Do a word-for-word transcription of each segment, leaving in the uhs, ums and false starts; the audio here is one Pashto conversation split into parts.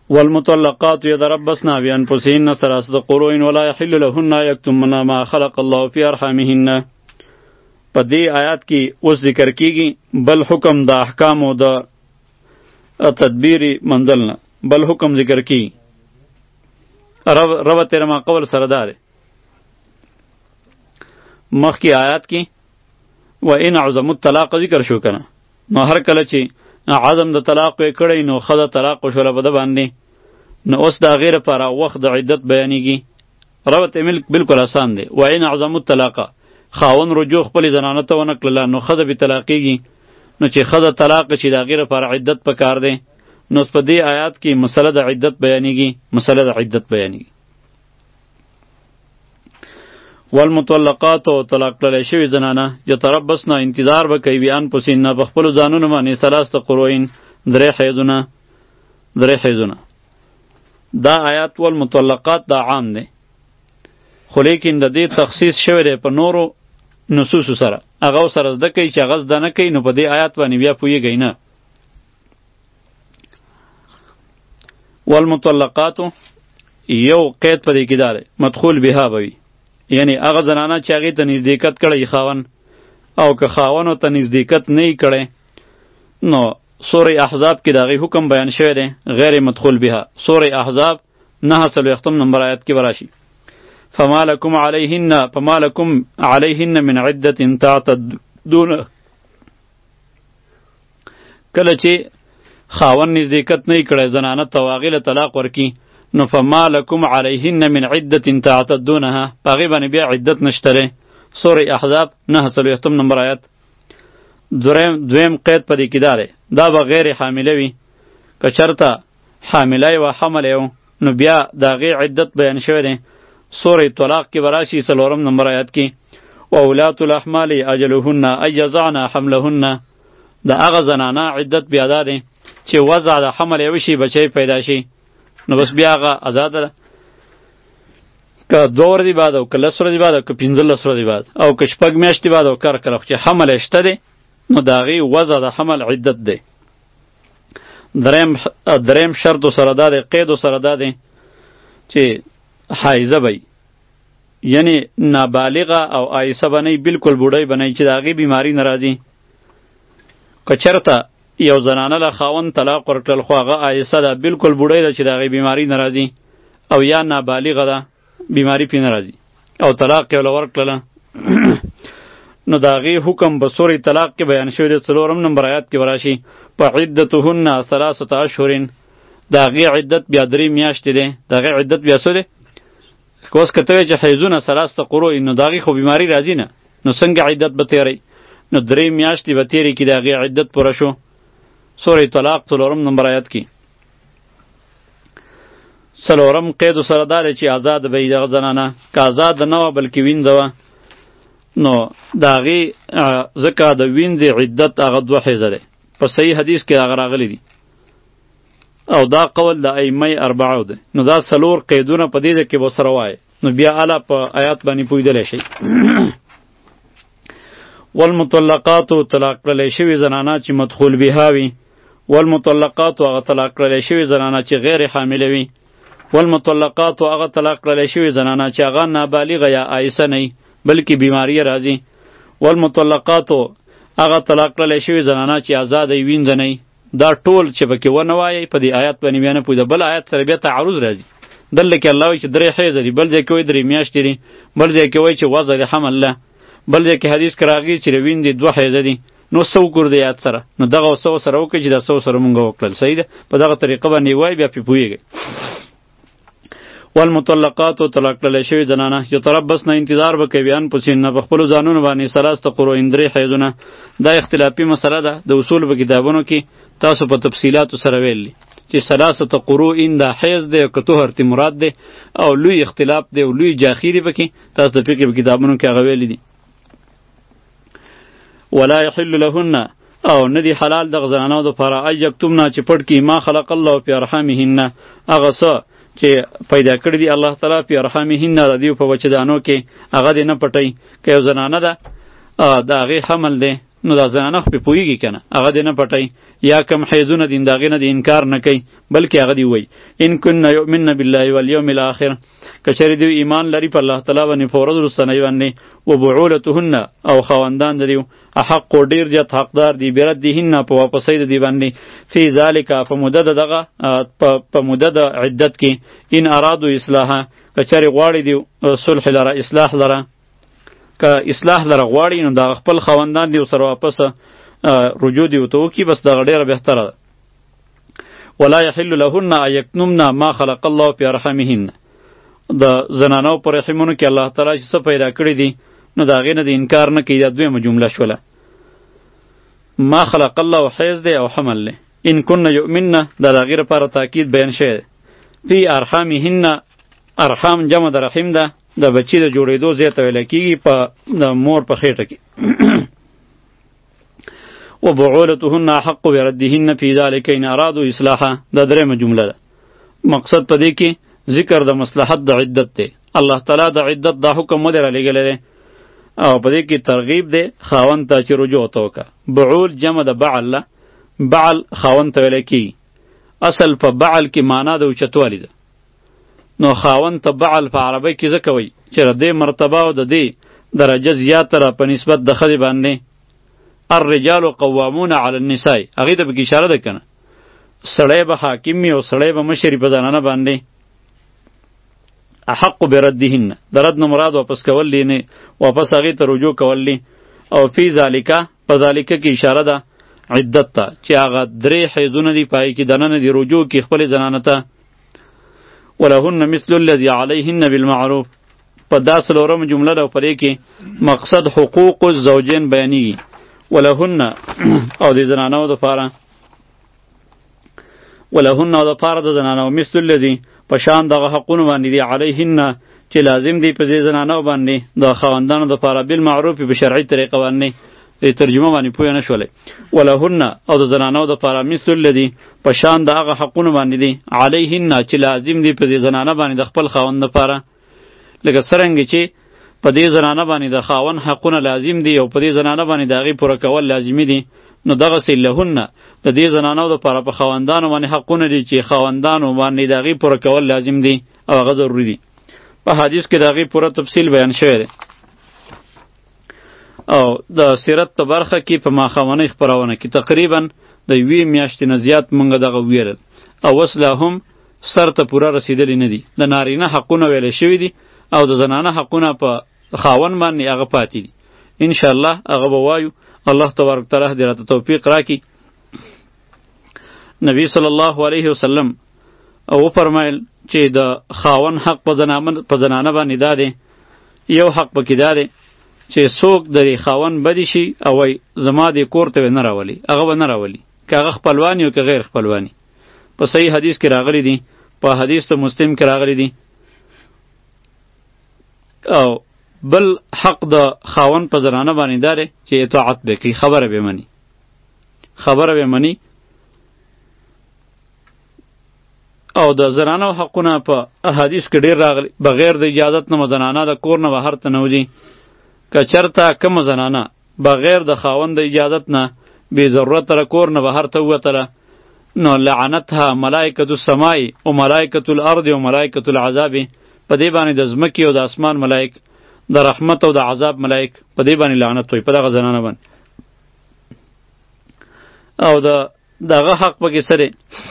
والمطلقات يتربصن بأنفسهن ثلاثة قروء ولا يحل لهن يكتمن ما خلق الله في أرحامهن. په دې آیات کې اوس ذکر کیږي بل حکم د احکام او د تدبیر منزل نه بل حکم ذکر کیږي. رب رب تیر ما قول سردار مخکې آیات کې و ان عظم الطلاق ذکر شو کنه، نو هر کله چې عدم د طلاق یې کړی نو خدا طلاق شوله بده باندې، نو اوس دا غیر پر وخت د عدت بیانېږي. ربط ملک بالکل آسان دی. و ان عظم الطلاق خاون رجوع خپل زنانه ته ونه کړله نو خدا به طلاقېږي، نو چې خدا طلاق شي دا غیر پر عدت پکار دی. نو په دې آیات کې مسله د عدت بیانېږي، مسله د عدت بیانېږي. والمطلقات او طلاق کړل شوی زنانه یتربصن انتظار وکوي بیان پسین په خپل ځانونو باندې ثلاثه قروین درې حیضونه درې حیضونه. دا آیات والمطلقات دا عام دی، خو لیکن د دې تخصیص شوی دی په نورو نصوص سره. هغه سره زده کوي چې هغه زده نه کوي نو په دې آیات باندې بیا پوهیږي نه. والمطلقات یو قید په دې کې دار مدخول بها بوي، یعنی هغه زنانه چې هغې ته نزدېکت کړی خاون، او که خاونو ته نزدېکت نه یې کړی نو سورې احزاب کې د هغې حکم بیان شوی دی غیر مدخول بها. سورې احزاب نهه څلوېښتم نمبر آیت کې به راشي فما لکم علیهن فما لکم علیهن من عدة تعتدون. کله چې خاون نزدېکت نه یې کړی زنانه ته او هغې له طلاق ورکي نو فما لکم علیهن من عدة تعتدونها، په هغې باندې بیا عدت نشته دی. سورې احزاب نهه څلوېښتم نمبر آیت. دویم دویم قید په دې کې دا دی دا به غیر حامله وي. که چېرته حامله یې وه حمل یې و نو بیا د هغې عدت بیان شوی دی. سورې طلاق کې به راشي څلورم نمبر آیت کې و اولات الاحمال اجلهن ان یضعن حملهن. د هغه زنانه عدت بیا دا دی چې وضع د حمل یې وشي بچی پیدا شي نو بس بیا هغه آزاده ده. که دوه ورځې بعد او که لس ورځې بعد او که پنځلس ورځې بعد او که شپږ میاشتې بعد او کار کله چې حمل یې شته دی نو د هغې وضع د حمل عدت دی. دریم دریم شرط سره دا دی قید سره دا دی چې حایزه به یعنی نابالغه او آیسه به نه بالکل بوډۍ به نه چې د هغې بیماري نه راځي. که چېرته یو زنانه له خاوند طلاق ورکړل خو هغه آیسه ده بالکل بوډۍ ده چې د هغې بیماري نه راځي، او یا نابالغه ده بیماري پې نه راځي او طلاق یې له ورکړله نو د هغې حکم په سورې طلاق کې بیان شوی دی څلورم نمبر آیات کې به راشي په عدتهن ثلاثة اشهر. د هغې عدت بیا درې میاشتې دی. د هغې عدت بیا څه دی؟ اوس که ته وایې چې حیضونه ثلاثة قروء نو د هغې خو بیماري راځي نه، نو څنګه عدت به تېری؟ نو درې میاشتې به تېرې کړي د هغې عدت پوره شو. سورې طلاق څلورم نمبر آیات کې. څلورم قید سره دا دی چې آزاد به وي دغه زنانه. که آزاد نه وه بلکې وینځه وه نو د هغې ځکه د وینځې عدت هغه دوه حیضه دی. په صحیح حدیث کې هغه راغلی دي او دا قول د ائمه اربعو دی. نو دا څلور قیدونه په دې ځای کې به سره وایي نو بیا اله په آیات باندې پوهېدلی شئ. والمطلقات طلاق کړلی شوي زنانه چې مدخول بها وي. والمطلقات هغه طلاق کړلی شوي زنانه چې غیر حامله وي. والمطلقات هغه طلاق کړلی شوي زنانه چې هغه نابالغه یا آیسه نه وي بلکې بیماری راځي. والمطلقات هغه طلاق کړلی شوي زنانه چې آزاده یې وینځه نه وي. دا ټول چې پکې ونه وایئ په دې آیات باندې بیا نه پوهېده. بل آیات سره بیا تعارض راځي. دلته کې الله وایي چې درې حیضه دي، بل ځای کې وایي درې میاشتې دي، بل ځای کې وایي چې وضع د حمل ده، بل ځای کې حدیث کې راغلي چې د وینځې دوه حیضه دي. نو څه وکړو د آیات سره؟ نو دغه څه سره وکړئ چې دا څه سره مونږ وکړل. صحیح ده؟ په دغه طریقه باندې وایي بیا پرې پوهېږئ. والمطلقات طلاق کړلی شوي زنانه یتربصن انتظار به کوي بانفسهن په خپلو ځانونو باندې ثلاثة قروء درې حیضونه. دا اختلافي مسله ده د اصول په کتابونو کې تاسو په تفصیلاتو سره ویلي چې ثلاثة قروء دا حیض دی او که طهر تی مراد دی او لوی اختلاف دی او لوی جاخی دی پکې تاسو د فقه په کتابونو کې هغه ویلي دي. ولا يحل لهن او ندی حلال دغه زنانو دپاره ان یکتمن چې پټ کړي ما خلق الله فی ارحامهن هغه څه چې پیدا کړي دي الله تعالی فی ارحامهن د دوی په بچه‌دانو کې هغه دې نه پټوي. که یو زنانه ده د هغې حمل دی نو دا زنانه خو پې پوهېږي که نه هغه دې نه پټوي یا کم حیضونه دي د هغې نه دې انکار نه کوي بلکې هغه دې ووایي ان کنه یؤمنن بالله والیوم الاخر که چېرې دوی ایمان لري په الله تعالی باندې په ورځ وروستنۍ باندې و بعولتهن او خاوندان د دوی احق و ډېر زیات حقدار دي بردهن په واپسۍ د دې باندې فی ذلک په موده د دغه په موده د عدت کې ان ارادو اصلاحه که چېرې غواړي دوی صلح لره اصلاح لره که اصلاح لره غواړي نو د خپل خاوندان دی سره واپس رجوع دی ورته وکړي بس دغه ډېره بهتره ده ولا یحل لهن ان یکتمن ما خلق الله فی ارحامهن د زنانو پر رحمونو کې الله تعالی چې څه پیدا کړي دي نو د هغې نه د انکار نه کوي دا دویمه جمله شوله ما خلق الله حیض دی او حمل دی ان کنه یؤمنن دا د هغې لپاره تاکید بیان شوی دی فی ارحامهن ارحام جمع د رحم ده د بچی د جوړېدو ځای ته ویلی کېږي په د مور په خېټه کې و بعولتهن احق بردهن فی ذلک ان ارادو اصلاحه دا درېیمه جمله ده مقصد په دې کې ذکر د مصلحت د عدت دی الله تعالی د عدت دا حکم ودې رالیږلی دی او په دې کې ترغیب دی خاوند ته چې رجوع ته وکړه بعول جمع د بعل ده بعل خاوند ته ویلی کېږي اصل په بعل کې معنا د اوچتوالي ده نو خاوند ته بعل په عربی کې ځکه وایي چې د دې مرتبه او د دې درجه زیاتره په نسبت د ښځې باندې الرجال قوامون علی النساء هغې ته پکې اشاره ده که نه سړی به حاکم وي او سړی به مشر په زنانه باندې احق بردهن د رد نه مراد واپس کول دی نه واپس هغې ته رجوع کول دی او فی ذالکه په ذالکه کې اشاره ده عدت ته چې هغه درې حیضونه دي په هغې کې دننه دي رجوع کې خپلې زنانه ته ولهن مثل الذي علیهن بالمعروف په دا څلورمه جمله ده او په دې کې مقصد حقوق الزوجین بیانېږي ولهن او د زنانو دپاره ولهن او دپاره د زنانو مثل الذي په شان دغه حقونه باندې دي علیهن چې لازم دی په دې زنانو باندې د خاوندانو دپاره بالمعروف په شرعي طریقه باندې دې ترجمه باندې پوه نه شولې ولهن او د زنانو دپاره مثل الذي په شان د هغه حقونه باندې دي علیهن چې لازم دی په دې زنانه باندې د خپل خاوند دپاره لکه څرنګه چې په دې زنانه باندې د خاوند حقونه لازم دي او په دې زنانه باندې د هغې پوره کول لازمي دي نو دغسې لهن د دې زنانو دپاره په خاوندانو باندې حقونه دي چې خاوندانو باندې د هغې پوره کول لازم دي او هغه ضروري دي په حدیث کې د هغې پوره تفصیل بیان شوی دی او د سیرت په برخه کې په ماښامنۍ خپرونه کې تقریبا د یوې میاشتې نه زیات موږ دغه ویرل او اوس لا هم سر ته پوره رسیدلی نه دي د نارینه حقونه ویلی شوي دي او د زنانه حقونه په خاوند باندې هغه پاتې دي انشاءالله هغه به وایو الله تبارک تعالی دې راته توفیق راکړي نبی صلی الله علیه وسلم او فرمایل چې د خاوند حق په زنانه باندې دا دی یو حق پکې دا دی چې څوک د خاوند بدی شي او وای زما دې کور ته نه راولي هغه به نه راولي که هغه خپلوانی او که غیر خپلوانی په صحیح حدیث کې راغلی دي په حدیث ته مسلم کې راغلی دي او بل حق د خاوند په زنانه باندې داره چې اطاعت وکړي خبره به مني خبره به مني او د زنانو حقونه په احادیث کې ډیر راغلي بغیر د اجازت نه زنانه د کور نه بهر ته نه وځي که چرته کوم زنانه بغیر د خاوند د اجازت نه بې ضرورت تر کور نه بهر ته ووتله نو لعنتها ملائکة السماء و ملائکة الارض و ملائکة العذاب په دې باندې د ځمکې او د اسمان ملائک د رحمت او د عذاب ملائک په دې باندې لعنت وي په دغه زنانه باندې او د دغه حق پکې سره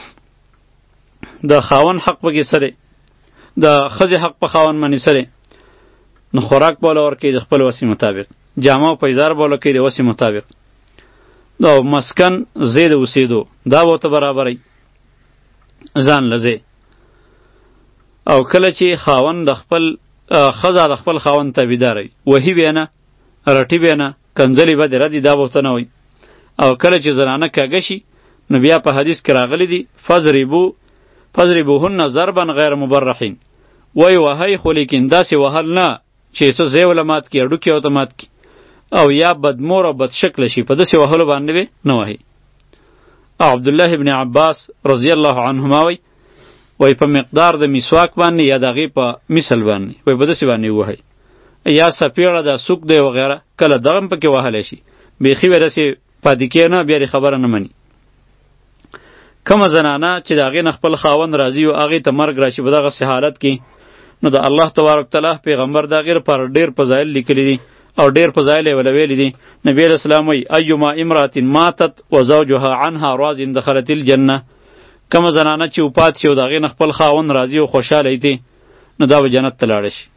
د خاوند حق پکې سره د ښځې حق په خاوند باندې سره نو خوراک بوله ورکوي د خپل وسې مطابق جامه او پیزار بوله کوي د وسې مطابق دا مسکن ځای د اوسېدو دا به ورته برابروي ځان له ځای او کله چې خاوند د خپل ښځه د خپل خاوند تابعداره وي وهي به نه رټي به نه کنځلې به دې ردي دا به ورته نه وایي او کله چې زنانه کږه شي نو بیا په حدیث کې راغلی دي فضربو فضربوهن ضربا غیر مبرحین وای وهی خو لیکن داسې وهل نه چې څه ځای وله مات کړي هډوکي ورته مات کړي او یا بدمور او بدشکله شي په داسې وهلو باندې به نه وهي او عبدالله ابن عباس رضی الله عنهما وای وای په مقدار د مسواک باندې یا د هغې په مثل باندې وای په داسې باندې ووهئ یا سپېړه ده سوک دی وغیره کله دغه هم پکې وهلی شي بیخي به داسې پاتې کیږي نه، بیا خبره نه مني. کومه زنانه چې د هغې نه خپل خاوند راضي او هغې ته مرګ راشي په دغسې حالت کې، نو د الله تبارک تعالی پیغمبر د هغې لپاره ډېر فضایل لیکلي دي او ډېر فضایل یې وله ویلي دي. نبي علیه السلام وایي ایما امرأة ماتت وزوجها عنها راض دخلت الجنه. کومه زنانه چې وفات شي او د هغې نه خپل خاوند راضي او خوشحاله دی، نو دا به جنت ته لاړه شي،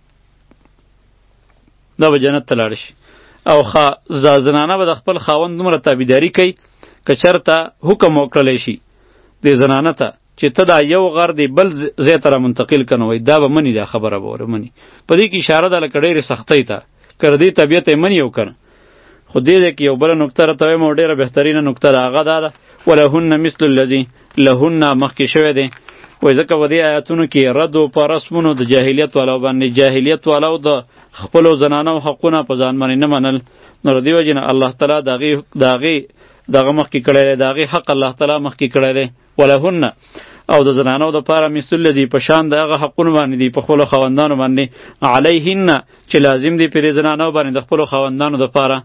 دا به جنت ته لاړه شي. او خا زنانه به د خپل خاوند دومره تابعداري کوي که چېرته حکم وکړلی شي دې زنانه ته چې ته دا یو غر دی بل ځای ته را منتقل که نه وایي، دا به مني، دا خبره به ور مني. په دې کې اشاره ده لکه ډېرې سختۍ ته، که د دې طبیعت یې مني او که نه. خو دې ځای کې یو بله نکته راته وایم او ډېره بهترینه نکته ده، هغه دا ده ولهن مثل الذي لهن مخکې شوی دی. وایي ځکه په دې آیاتونو کې رد و په رسمونو د جاهلیت والاو باندې، جاهلیت والاو د خپلو زنانو حقونه په ځان باندې نه منل، نو د دې وجې نه الله تعالی د هغې د هغې دغه مخکې کړی دی، د هغې حق الله تعالی مخکې کړی دی. ولهن او د زنانو دپاره مثل الذي په شان د هغه حقونو باندې دي په خپلو خاوندانو باندې، علیهن چې لازم دي پرې زنانو باندې د خپلو خاوندانو دپاره،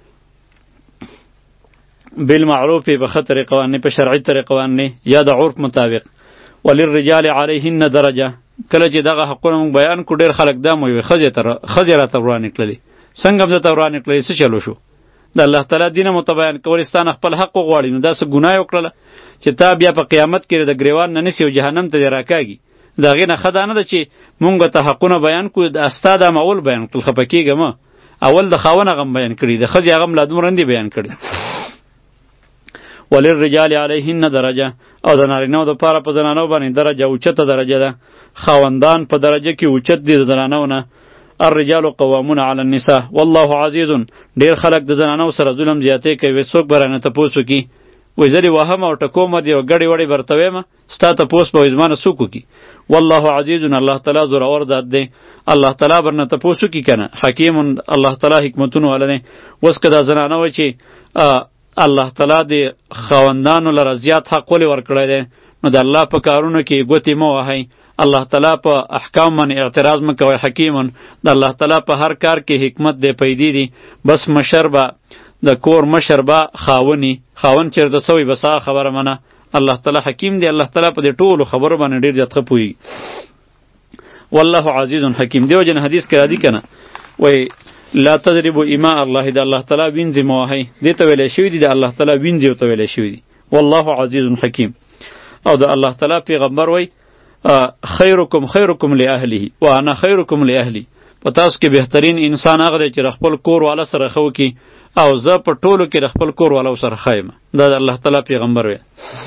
بالمعروف په ښه طریقه باندې، په شرعي طریقه باندې یا د عرف مطابق. وللرجال علیهن درجه. کله چې دغه حقونه مونږ بیان کړو ډېر خلک دا مویوي ښځې راته ورانې کړلې، څنګه هم درته ورانې کړلې، څه چلو شو؟ د الله تعالی دین متبیان کول ستا نه خپل حق وغواړي، نو دا څه ګناه یې وکړله چې تا بیا په قیامت کې د ګریوان نه نیسي او جهنم ته دې راکاږي. د هغې نه ښه دا نه ده چې مونږ ته حقونه بیان کړو، ستا دا هم اول بیان کړل، خفه کېږه مه، اول د خاوند هغه هم بیان کړي، د ښځې هغه هم لا دومره نه دي بیان کړي. وللرجال علیهن درجه. او د نارینهو دپاره په زنانو باندې درجه اوچته درجه ده، خاوندان په درجه کې اوچت دي د زنانو نه. الرجال قوامون علی النساء والله عزیز. ډېر خلک د زنانو سره ظلم زیاتې کوي، څوک به رانه تپوس وکړي، وایي زه دې وهم او ټکوم دې او ګډې وړې به درته ویمه، ستا تپوس به وایي زما نه څوک وکړي. والله عزیز، الله تعالی زورور ذات دی، الله تعالی به نه تپوس وکړي که نه. حکیم، الله تعالی حکمتونو والا دی. اوس که دا زنانه وایي چې الله تعالی د خاوندانو لره زیات حق ولې ورکړی دی، نو د الله په کارونو کې ګوتې مه وهئ، الله تعالی په احکام باندې اعتراض مه کوئ. حکیمون، د الله تعالی په هر کار کې حکمت دی، پیدې دي. بس مشر به د کور مشر به خاوني، خاون چېرته سوی بس هغه خبره منه. الله تعالی حکیم دی، الله تعالی په دې ټولو خبرو باندې ډېر زیات ښه پوهېږي. والله عزیز حکیم. دیو جن حدیث کې راځي که نه، وایي لا تضربوا اماء الله، د الله تعالی وینځې مه وهئ، دې ته ویلی شوي دي د الله تعالی وینځې ورته ویلی شوي دي. والله عزیز حکیم. او د الله تعالی پیغمبر وایي خیرکم خیرکم لاهله وانا خیرکم لاهلی. په تاسو کې بهترین انسان هغه دی چې د خپل کور والا سره ښه وکړي، او زه په ټولو کې د خپل کور والو سره ښه یم. دا د الله تعالی پیغمبر وایي.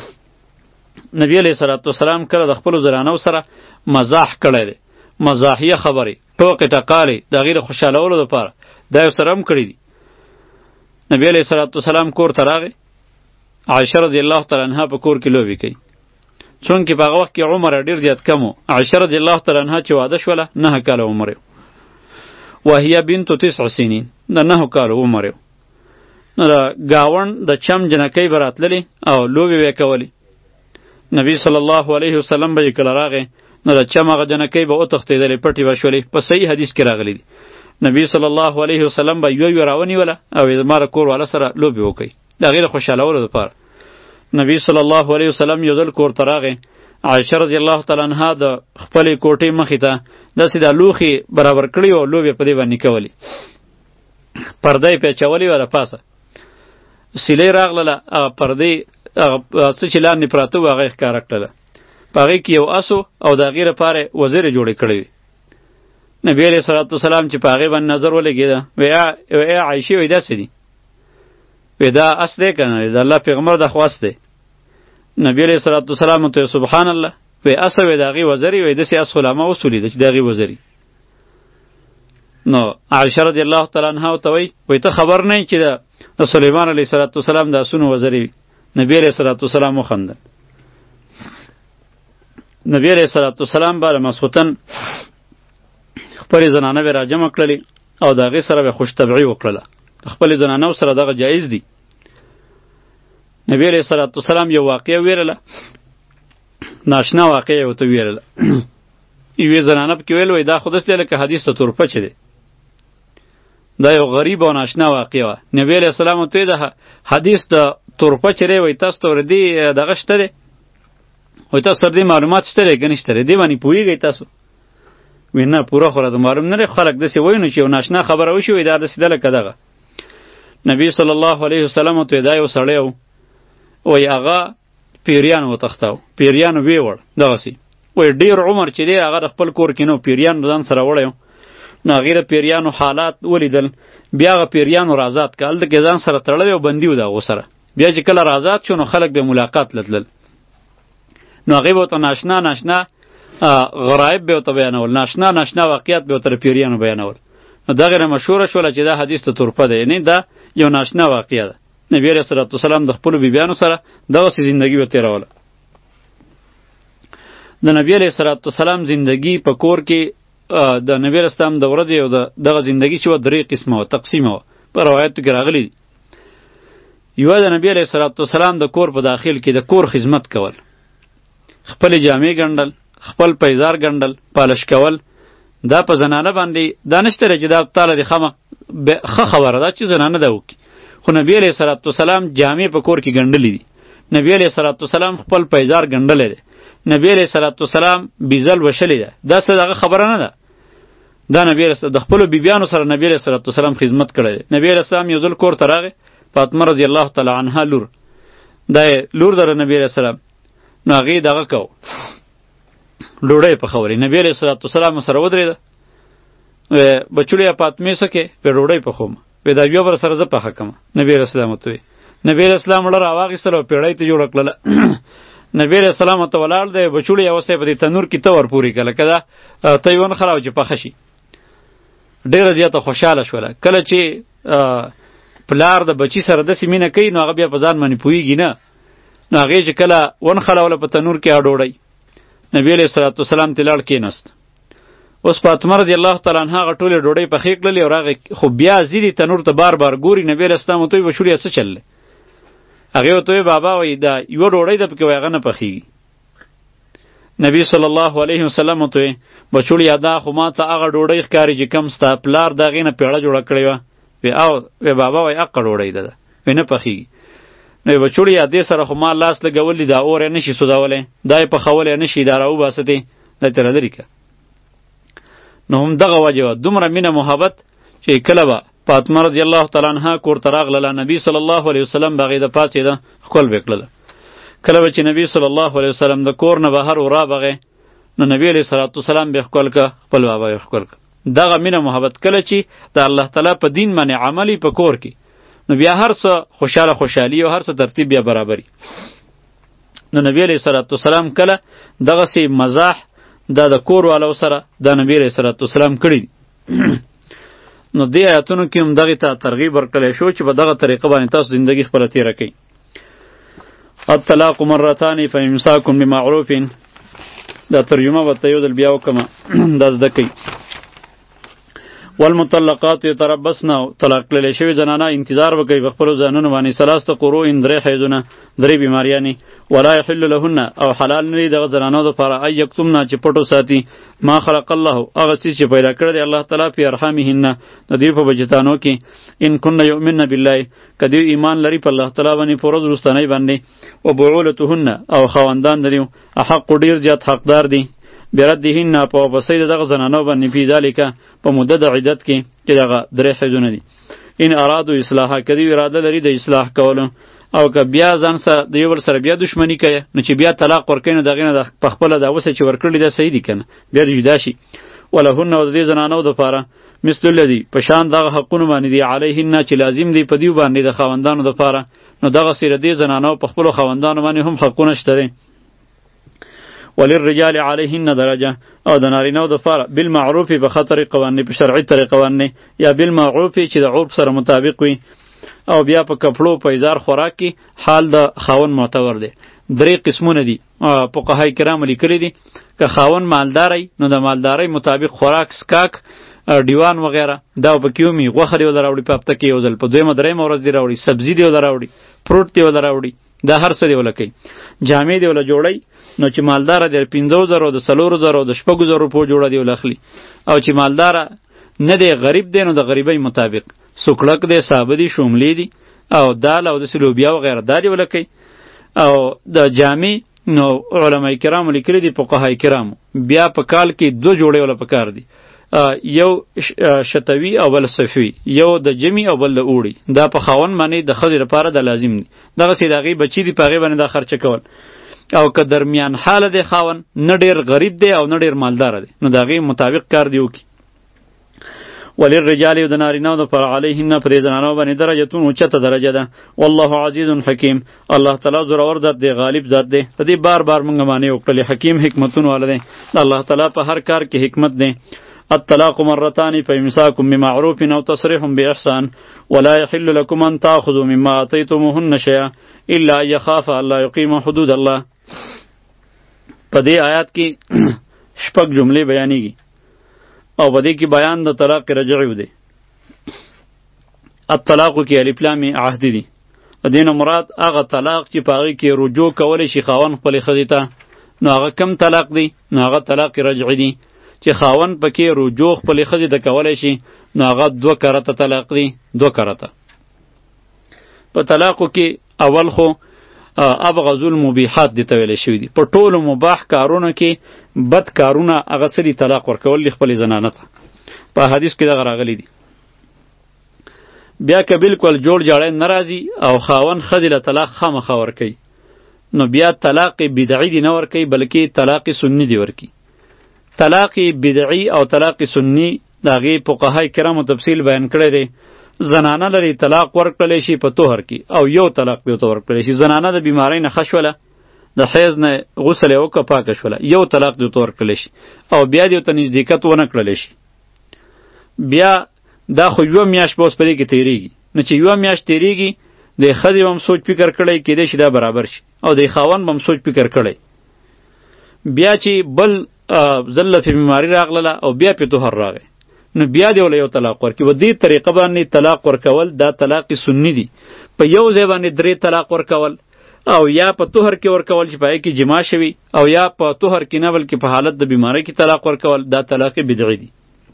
نبی علیه صلوات والسلام کله د خپلو زنانو سره مزاح کړی دی، مزاحیه خبرې، ټوکې ټقالې د هغې د خوشحالولو دپاره دا یې سره هم کړي دي. نبی علیه صلوات والسلام کور ته راغی، عایشه رضی الله تعالی عنها په کور کې لوبې کوي، چونکې په هغه وخت کې عمر ډېر زیات کم و. عایشه رضی الله تعالی عنها چې واده شوله نهه کاله عمر یې و، وهي بنت تسع سنین، د نهو کالو عمر یې. نو د ګاوڼ د چم جنکۍ به راتللې او لوبې به یې کولې. نبی صلی الله علیه وسلم به چې کله راغی، نو د چم هغه جنکۍ به وتښتېدلې، پټې به شولې. په صحیح حدیث کې راغلی دی، نبی صلی الله علیه وسلم به یو یو راونیوله او یې زما د کور والا سره لوبې وکړي د هغې د خوشحالولو دپاره. نبی صلی الله علیه وسلم یو ځل کور ته راغی، عایشه رضی الله تعالی عنها د خپلې کوټې مخې ته داسې دا لوښي برابر کړي او لوبې په دې باندې کولې، پرده یې پې اچولې وه د پاسه، سیلۍ راغلله، هغه پردې هغه څه چې لاندې پراته وو هغه یې ښکاره کړله. په هغې کې یو اس و او د هغې لپاره وزرې جوړې کړې وې. نبی علیه صلات وسلام چې په هغې باندې نظر ولګېده، وی عایشې وایي داسې دي، وی دا اس دی که نه، د الله پیغمبر دا خو اس دی. نبی علیه صلات وسلام ته سبحان الله، وی اسه وی د هغې وزرې، وی داسې اس خو لا ما اوس ولیده چې د هغې وزرې. نو عایشه رضی الله تعالی عنها ورته وایي، وایي ته خبر نه یې چې د سلیمان علیه صلات وسلام د اسونو وزرې وي. نبی علیه صلات وسلام وخندل. نبی علیه صلات وسلام به ماسخوتن خپلې زنانه به راجمع کړلې او د هغې سره به خوش طبعي وکړله. خپلې زنانو سره دغه جایز دی. نبی علیه صلات وسلام یو واقعه ویرله، ناشنا واقعه ورته ویرله. یوې زنانه پکې ویل، وایي دا خو داسې دی لکه حدیث ته تورپچې دی. دا یو غریب او ناشنا واقعه وه. نبی علیه السلام ته د حدیث د تورپه چیرې وایي تاسو ته وردي دغه شته دی وایي تاسو سره دې معلومات شته دی که نه شته دی دې باندې پوهېږئ تاسو وایي نه پوره خو راته معلوم نه دی خلک داسې وایي نو چې یو ناشنا خبره وشي وایي دا داسې ده لکه دغه نبی صلی الله علیه وسلم ته دا یو سړی و وایي هغه پیریان وتښتاو پیریانو ویوړ دغسې وایي ډېر عمر چې دی هغه د خپل کور کې نه و پیریان ځان سره وړی و نو هغې د پیریانو حالات ولیدل بیا هغه پیریانو رازاد که هلته کې ځان سره تړلی و بندي و د هغو سره بیا چې کله رازاد شو نو خلک به ملاقات لتلل نو هغې به ورته ناشنا ناشنا غرایب به ورته بیانول ناشنا ناشنا واقعیات به ورته د پیریانو بیانول نو دغې نه مشهوره شوله چې دا حدیث ته تورپه دی یعنې دا یو ناشنا واقعه ده نبی علیه صلات وسلام د خپلو بیبیانو سره دغسې زندګي به تېروله د نبی علیه صلات وسلام زندګي په کور کې د نبی علیه السلام د ورځې او د دغه زندګي چې وه درې قسمه وه تقسیمه وه په روایاتو کې راغلي دي یوه د نبی علیه صلات وسلام د کور په داخل کې د کور خدمت کول خپلې جامې ګنډل خپل پیزار ګنډل پالش کول دا په زنانه باندې دا نشته دی چې دا تاله د ښه خبره ده چې زنانه دا وکړي خو نبی علیه صلات وسلام جامې په کور کې ګنډلې دي نبی علیه صلات وسلام خپل پیزار ګنډلی دی نبی علیه صلات وسلام بیزل وشلی ده دا څه دغه خبره نه ده دا نبی علیه د خپلو بیبیانو سره نبی علیه صلات وسلام خدمت کړی دی نبی علیه السلام یو ځل کور ته راغی فاطمه رضی الله تعالی عنها لور دا لور در نبی علیه السلام نو هغې دغه کو ډوډۍ پخولې نبی علیه صلات وسلام سره ودرېده بچوړیا فاطمې څه کې په ډوډۍ پخوم په دا بیا بر سره زه پخه کړم نبی علیه السلام ته نبی علیه السلام وړه راواغېستله او پیړۍ ته جوړه کړله نبی علیه السلام ته ولاړ دی بچوړی یوه سی په دې تنور کې ته ورپورې کړه که دا ته یې ونښلاوه چې پخه شي ډېره زیاته خوشحاله شوله کله چې پلار د بچي سره داسې مینه کوي نو هغه بیا په ځان باندې پوهېږي نه نو هغې چې کله ونښلوله په تنور کې هغه ډوډۍ نبی علیه صلات وسلام ترې لاړ کېناست اوس فاطمه رضی الله تعالی عنها هغه ټولې ډوډۍ پخې کړلې او راغې خو بیا ځي تنور ته بار بار ګوري نبی علیه السلام ورته وایي بچوړیه څه چل دی هغې ورته وایي بابا وایي دا یوه ډوډۍ ده پکې وایي هغه نه پخېږي نبی صلی الله علیه وسلم ورته وایي بچوړیه دا خو ما ته هغه ډوډۍ ښکاري چې کم ستا پلار د هغې نه پیړه جوړه کړې وه وی او وی بابا وایي حقه ډوډۍ ده ده وی نه پخېږي نو بچوړیه دې سره خو ما لاس لګولی دا اور یې نشي سوځولی دا یې پخولی نشي دا راوباسه دې دا ترې لرې که نو هم دغه وجه وه دومره مینه محبت چې کله به فاطمه رضی الله تعالی عنها کور ته راغلله نبی صلی الله علیه وسلم به هغې د پاڅېده ښکل به یې کړله کله به چې نبی صلی الله علیه وسلم د کور نه بهر ورابغې نو نبی علیه صلات وسلام به یې ښکل که خپل بابا یې ښکل که دغه مینه محبت کله چې د الله تعالی په دین باندې عملي په کور کې نو بیا هر څه خوشحاله خوشحالي او هر څه ترتیب بیا برابري نو نبی علیه صلات وسلام کله دغسې مزاح دا د کور والو سره دا نبی علیه صلات وسلام کړي دي نو دې آیاتونو کې هم دغې ته ترغیب ورکړی شو چې په دغه طریقه باندې تاسو زندګي خپله تېره کوئ الطلاق مرتان فامساک بمعروف دا ترجمه به ته یو ځل بیا وکړمه دا زده کوئ والمطلقات یتربصن طلاق کړلې شوې زنانه انتظار وکوي په خپلو ځانونو باندې ثلاثه قروء درې حیضونه درې بیماریانې ولا یحل لهن او حلال نه دي دغه زنانو دپاره ان یکتمن چې پټو ساتي ما خلق الله هغه څیز چې پیدا کړی دی الله تعالی په ارحامهن د دوی په بچتانو کې ان کن یؤمن بالله که دوی ایمان لري په الله تعالی باندې په ورځ وروستنۍ باندې و بعولتهن او خاوندان د دوی احق ډېر زیات حقدار دي بیردهن په واپسۍ د دغه زنانو باندې فی ذلک په مدت د عدت کې چې دغه درې حیضونه دي ان ارادو اصلاحه که دوی اراده لري د اصلاح کولو او که بیا ځان سره د یو بل سره بیا دښمني کوي نو چې بیا طلاق ورکوي نو د هغې نه په خپله دا وسه چې ورکړي دا صحیح دي که نه بیا دې جدا شي ولهن او د دې زنانو دپاره مثل الذي په شان دغه حقونه باندې دي علیهن چې لازم دي په دوی باندې د خاوندانو دپاره نو دغسې د دې زنانو په خپلو خاوندانو باندې هم حقونه شته دي وللرجال علیهن درجه او د نارینهو دپاره بالمعروف په ښه طریقه باندې په شرعي طریقه باندې یا بالمعروف چې د عرف سره مطابق وي او بیا په کپړو په اظهار خوراک کې حال د خاوند معتبر دی درې قسمونه دي فقهای کرام لیکلي دي که خاوند مالداری نو د مالداری مطابق خوراک سکاک ډیوان وغیره دا پکې ومي غوښه دې وله راوړي په هفته کې یو ځل په دویمه درېیمه ورځ دې راوړي سبزي دې وله راوړي فروټ دې وله راوړي دا هر څه دې وله کوي جامې دې وله جوړی نو چې مالداره د پنځو زرو د څلورو زرو د شپږو زرو روپو جوړه دې وله اخلي او چې مالداره نه دی غریب دی نو د غریبۍ مطابق سوکړک دی سابه دی شوملی دی او دال او داسې لوبیا وغیره دا دې ولکئ. او د جامې نو علماء کرامو لیکلي دي فقهای کرامو بیا په کال کې دوه جوړې ولا پکار دي، یو شتوي او بل صفوي، یو د جمی او بل د اوړي. دا په خاون باندې د ښځې لپاره د لازم دي. دغسې د هغې بچي دي په هغې باندې دا خرچه کول. او که درمیان حاله دی خاون، نه ډېر غریب دی او نه ډېر مالداره دی، نو د هغې مطابق کار دی وکړي. وللرجال د نارینه‌و دپاره علیهن په دې زنانو باندې درجتون اوچته درجه ده. والله عزیز حکیم، الله تعالی زورور ذات دی، غالب ذات دی. د دې بار بار مونږ معنی وکړلې، حکیم حکمتونه والا دی. الله تعالی په هر کار کې حکمت دی. الطلاق مرتان فإمساك بمعروف أو تصريح بإحسان ولا يحل لكم أن تأخذوا مما آتيتموهن شيئا إلا أن يخافا ألا يقيما حدود الله. په دې آیات کې شپږ جملې بیانېږي او په دې کې بیان د طلاق رجعي دی. الطلاق کې الف لام عهد دی. د دې نه مراد هغه طلاق چې په هغې کې رجوع کولی شي خاوند خپلې ښځې ته، نو هغه کم طلاق دی؟ نو هغه طلاق رجعي دی. چې خاوند پکې رجوع خپلې ښځې ته کولی شي، نو هغه دوه کرته طلاق دی. دوه کرته. په طلاقو کې اول خو ابغض المبیحات دي ته ویلی شوي دي. په ټولو مباح کارونو کې بد کارونه هغه څه دي طلاق ورکول دي خپلې زنانه ته. په حدیث کې دغه راغلی دي. بیا که بالکل جوړ جاړی نه راځي او خاوند ښځې له طلاق خامخا ورکوي، نو بیا طلاق بدعي دي نه ورکوي، بلکې طلاق سني دي ورکوي. طلاق بدعي او طلاق سني د هغې فقهای کرامو تفصیل بیان کړی دی. زنانه لري طلاق ورکړلی شي په طهر کې، او یو طلاق دې ورته ورکړلی شي. زنانه د بیمارۍ نه ښه شوله، د حیض نه غسل یې وکړه پاکه شوله، یو طلاق دې ورته ورکړلی شي او بیا دې ورته نزدېکت ونه کړلی شي. بیا دا خو یوه میاشت به اوس په دې کې تېرېږي، نو چې یوه میاشت تېرېږي د ښځې به هم سوچ فکر کړی، کېدای شي دا برابر شي، او د خاوند به هم سوچ فکر کړی. بیا چې بل ځله پې بیماري راغله او بیا پې طهر راغی، نو بیا دی ولا یو طلاق ورکړي. و دې طریقه باندې طلاق ورکول دا طلاق سنی دی. په یو ځای باندې درې طلاق ورکول، او یا په طهر کې ورکول چې پای کې جما شوي، او یا په طهر کې نه بلکې په حالت د بیماری کې طلاق ورکول، دا طلاق بدعي دی.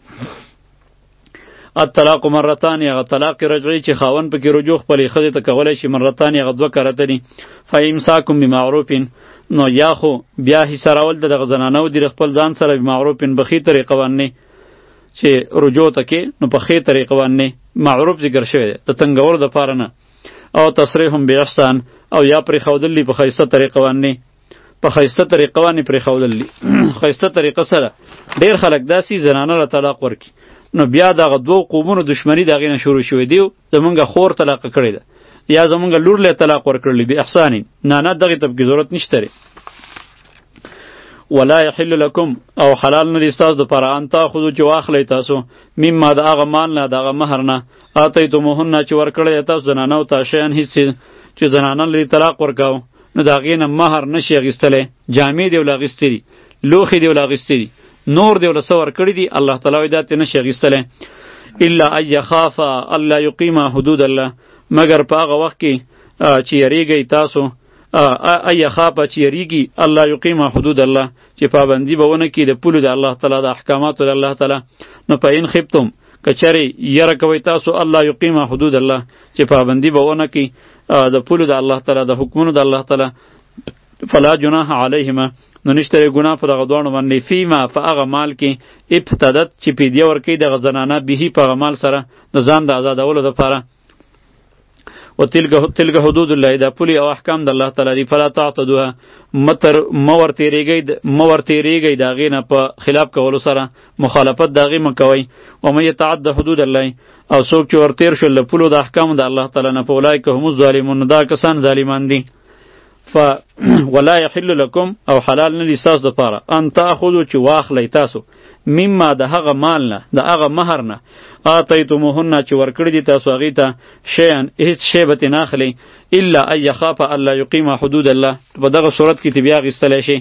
الطلاق مرتان هغه طلاق رجعي چې خاوند پکې رجوع خپلې ښځې ته کولی شي، مرتان هغه دوه کرته دي. فامساکم بمعروف، نو یا خو بیا حصارول د دغه زنانو دي خپل ځان سره بمعروف په ښې طریقه باندې چې رجوع ته کې، نو په ښې طریقه باندې معروف ذکر شوی دی د تنګولو دپاره نه. او تصریحهم باحسان، او یا پرېښودل دي په ښایسته طریقه باندې، په ښایسته طریقه باندې پرېښودل دي. ښایسته طریقه سره ډېر خلک داسې زنانه له طلاق ورکړي، نو بیا دغه دوه قومونو دشمني د هغې نه شروع شوی دی. زمونږ خور طلاقه کړې ده، یا زمونږ لور له طلاق ورکړلی باحسان، نه نه دغې ته پکې ضرورت نشته دی. ولا يحل لكم، او حلال نه دي ستاسو دپاره ان تاخذو چې واخلئ تاسو مما د هغه مال نه، د هغه مهر نه، آتیتموهن چې ورکړی یې تاسو زنانو ته شیئا هېڅ څیز چې زنانه لري طلاق ورکاو، نو د هغې نه مهر نشي اخیستلی. جامې دې ول اخیستې دي، لوښي دې ول اخیستې دي، نور دې ول څه ورکړي دي، الله تعالی وایي دا ترې نشي اخیستلی. الا ان یخافا الا یقیما حدود الله، مګر په هغه وخت کې چې یریږئ تاسو، ای خاپه چې یریږي الله یقیم حدود الله، چې پابندي به ونه کړي د پولو د الله تعالی د احکاماتو د الله تعالی. نو په ان خفتم، که چرې یره کوئ تاسو الله یقیم حدود الله، چې پابندي به ونه کړي د پولو د الله تعالی د حکمونو د الله تعالی، فلا جناح علیهما، نو نشته ګناه په دغه دواړو باندې، فیما په هغه مال کې ابتدت چې پیدیه ورکوي دغه زنانه به په هغه مال سره د ځان د آزادولو دپاره. و تلک تلک حدود الله، دا پولی او احکام د الله تعالی دی. فلا تعتدوها، متر مور تیریږئ مور تیریږئ د هغې نه په خلاف کولو سره، مخالفت د هغې مه کوئ. ومن یتعد حدود الله، او څوک چې ورتیر شول له پولو د احکامو د الله تعالی نه، فاولئک هم الظالمون، دا کسان ظالمان دي. ف ولا يحل لكم، او حلال نه دي ستاسو دپاره ان تاخذوا چې واخلئ تاسو مما د هغه مال نه، د هغه مهر نه، آتیتموهن چې ورکړي دي تاسو هغې ته شیئا هېڅ شی به ترې نه اخلئ، الا ان یخافا الا یقیما حدود الله. په دغه صورت کې ترې بیا اخیستلی شي.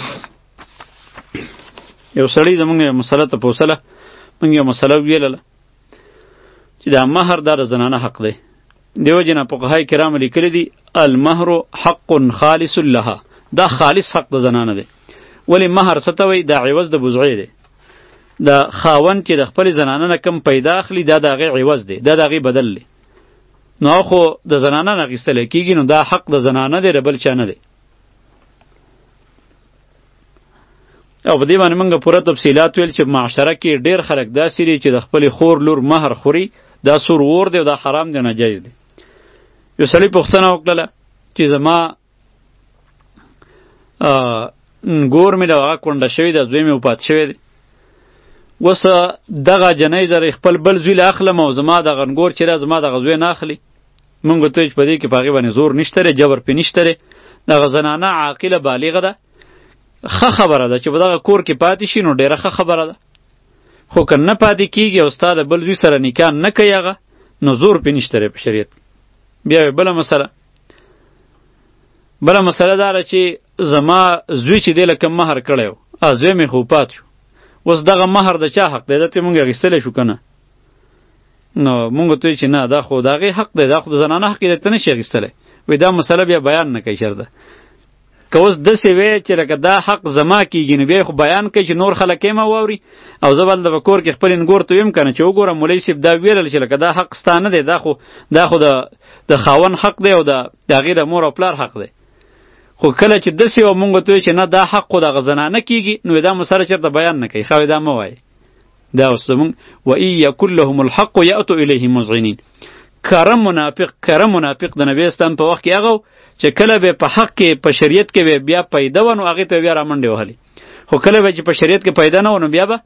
یو سړی زمونږ یو مسله تپوسله، مونږ یو مسله ویلله چې دا مهر دا د زنانه حق دی. دیو جنا فقهای کرام لیکلی دي المهر حق خالص لها، دا خالص حق د زنانه دی. ولی مهر څه ته وایي؟ دا عوض د بزعې دی. د خاوند چې د خپل زنانه نه کم پیدا اخلي دا د هغې عوض دی، دا د هغې بدل دی. نو خو د زنانه نه اخیستلی کېږي، نو دا حق د زنانه دی، د بل چا نه دی. او په دې باندې موږ پوره تفصیلات ویل چې معاشره کې ډېر خلک داسې دي چې د خپلې خور لور مهر خوري، دا سور وور دی او دا حرام دی، ناجایز دی. یو سړي پوښتنه وکړله چې زما ګور مې د هغه کونډه شوې ده، زوی مې وفات شوی دی، اوس دغه جنۍ زره خپل بل زوی له اخلم او زما دغه نګور چې ده زما دغه زوی نه اخلي. مونږ ورته ویل چې په دې کې په هغې باندې زور نشته دی، جبر پرې نشته دی، دغه زنانه عاقله بالغه ده، ښه خبره ده چې په دغه کور کې پاتې شي، نو ډېره ښه خبره ده. خو که نه پاتې کېږي او ستا د بل زوی سره نکاح نه کوي هغه، نو زور پرې نشته دی په شریعت. بیا بله مسله بله مسله دا ده چې زما زوی چې دی لکه مهر کړی و، زوی مې خو وفات شو، اوس دغه مهر د چا حق دی؟ دا ته مونږ اخیستلی شو که نه؟ نو مونږ ته وایي چې نه، دا خو د هغې حق دی، دا خو د زنانه حق دی، ته نشي اخیستلی. وایي دا مسله بیا بیان نه کوي شرده. که اوس داسې وی چې لکه دا حق زما کېږي، نو بیا خو بیان کوي چې نور خلک یې مه واوري. او زه به هلته په کور کې خپل نګور ته ویم که نه چې وګوره مولوي صاحب دا ویلل چې لکه دا حق ستا نه دی، دا خو دا خو د د خاوند حق دی او د هغې د مور او پلار حق دی. خو کله چې داسې و مونږ ته وایي چې نه دا حق خو دغه زنانه کېږي، نو دا مسله چېرته بیان نه کوي. ښه دا مه وایي. دا اوس زمونږ وإن یکن لهم الحق یأتوا الیه مذعنین. کره منافق کره منافق د نبی اسلام په وخت کې هغه چې کله به په حق کې په شریعت کې به بیا پیدا و، نو هغې ته بیا رامنډې وهلې. خو کله به چې په شریعت کې پیدا نه و، نو بیا به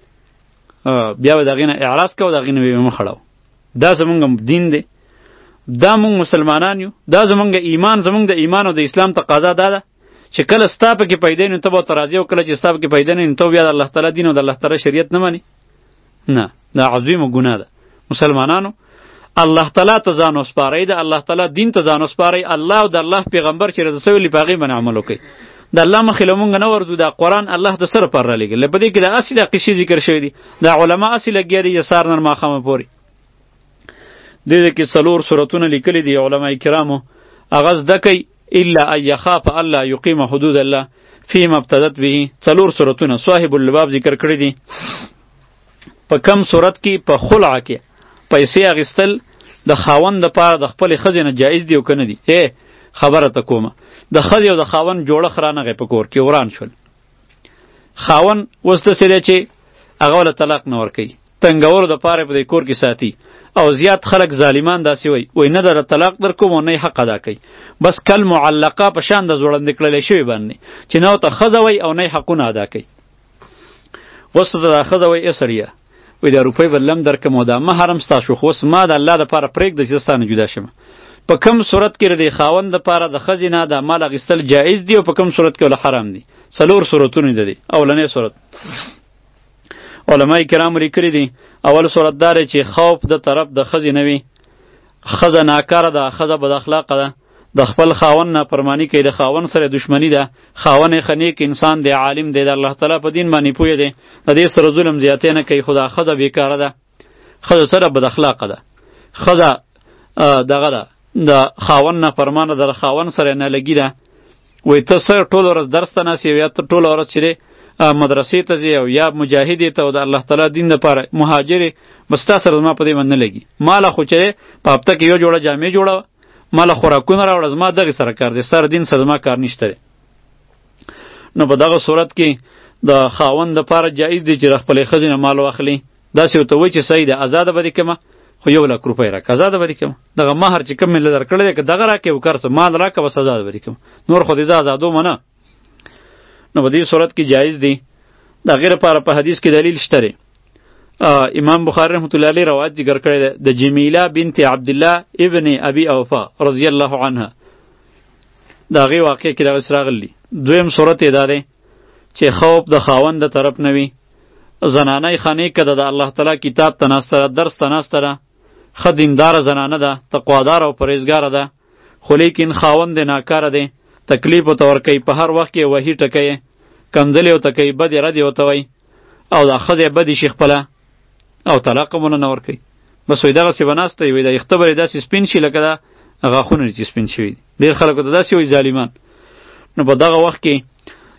بیا به د هغې نه اعراض کوو، د هغې نه به یې مخ اړوو. دا زمونږ دین دی، دا مونږ مسلمانان یو، دا زمونږ ایمان، زمونږ د ایمان او د اسلام تقاضا دا ده چې کله ستا پکې پیدا نه ته به ورته راضي، او کله چې ستا پکې پیدا نه ته بیا د الله تعالی دین او د الله تعالی شریعت نه منې. نه، دا عظیمه ګناه ده. مسلمانانو الله تعالی ته ځان وسپارئ، د الله تعالی دین ته ځان وسپارئ، الله او د الله پیغمبر چې رضا سوي په هغې باندې عمل وکړئ. د الله مخې له مونږ نه ورځو، دا قرآن الله د سره پر رالیږلی، په دې کې د اصل قصې ذکر شوي دي، دا علما اصل لګیا دي سهار نن ماښامه پورې. دې دې کې څلور صورتونه لیکلي دي علما کرامو، هغه زده کوئ الا ان یخاف الله یقیم حدود الله فیما ابتدت به. څلور صورتونه صاحب اللباب ذکر کړي دي. په کم صورت کې په خلع کې پیسې اخیستل د خاوند دپاره د خپلې ښځې نه جایز دي او که نه دي؟ ای خبره ته کومه، د ښځې او د خاوند جوړښت رانغی په کور کې وران شول. خاوند اوس داسې دی چې هغه له طلاق نه ورکوي، تنګولو دپاره په دې کور کې ساتي. او زیات خلک ظالمان داسې وایي وایي نه در طلاق در کوم او نه حق ادا کوي، بس کل معلقه په شان د زوړندې کړلی شوي باندې چې نه ورته ښځه وایي او نه حقونه ادا کوي. اوس ته دا ښځه وایي ای سړیه، وایي دا روپۍ به لم درکم او دا مهر هم ستا شو، خو اوس ما د الله دپاره پرېږده چې زه ستا نه جدا شم. په کم صورت کې د خاوند دپاره د ښځې نه د مال اخیستل جایز دي او په کم صورت کې ول حرام دي؟ څلور صورتونه دي. اولنی صورت علماء کرام لیکلي دي، اول صورت دا دی چې خوف د طرف د ښځې نه وي، ښځه ناکاره ده، ښځه بد اخلاقه ده، د خپل خاوند نافرماني کوي، د خاوند سره دشمني ده، خاوند یې ښه نیک انسان دی، عالم دی، د الله تعالی په دین باندې پوهه دی، د دې سره ظلم زیاتې نه کوي، خو دا ښځه بیکاره ده، ښځه سره بد اخلاقه ده، ښځه دغه ده د خاوند نافرمانه ده، د خاوند سره نه لګي ده. وایي ته څه ټوله ورځ درس ته ناست یې، یا ته ټوله ورځ چې دی مدرسې ته ځې او یا مجاهد ته او د الله تعالی دین دپاره مهاجر یې، بس تا سره زما په دې باندې نه لګي. ماله خو چې په هفته کې یو جوړه جامې جوړوه، ماله خوراکونه راوړه، زما دغې سره کار دی، ستا دین سره زما کار نشته دی. نو په دغه صورت کې د خاوند دپاره جایز دی چې د خپلې ښځې نه مال واخلي. داسې ورته وایي چې صحیح ده، ازاده به دې کړمه، خو یو لک روپۍ راکړه، ازاده به دې کړمه، دغه مهر چې کوم مې له درکړی دی که دغه راکړې وکړ څه مال راکړه، بس ازاده به دې کړمه، نور خو دې زه ازادومه نه. نو په دې صورت کې جایز دی. د هغې لپاره په حدیث کې دلیل شته دی. امام بخاری رحمت الله علیه روایت ذکر کړی دی د جمیله بنت عبدالله ابن ابي اوفا رضی الله عنها، د هغې واقع کې دغسې راغلی. دویم صورت یې دا دی چې خوف د خاوند د طرف نه وي، زنانه یې ښه نیکه ده، د الله تعالی کتاب ته ناسته ده، درس ته ناسته ده، ښه دینداره زنانه ده، تقواداره او پرهیزګاره ده، خو لیکن خاوند یې ناکاره دی، تکلیف ورته ورکوي، په هر وخت کې وحي ټکوي، کنځلې ورته کوي، بدې ردې ورته وایي، او دا ښځه یې بدې شي خپله او طلاق هم ونه نه ورکوي. بس وایي دغسې به ناسته وي، د یخته به یې داسې سپین شي لکه دا غاښونه چې سپین شوي دي. ډېر خلکو ته داسې وایي ظالمان. نو په دغه وخت کې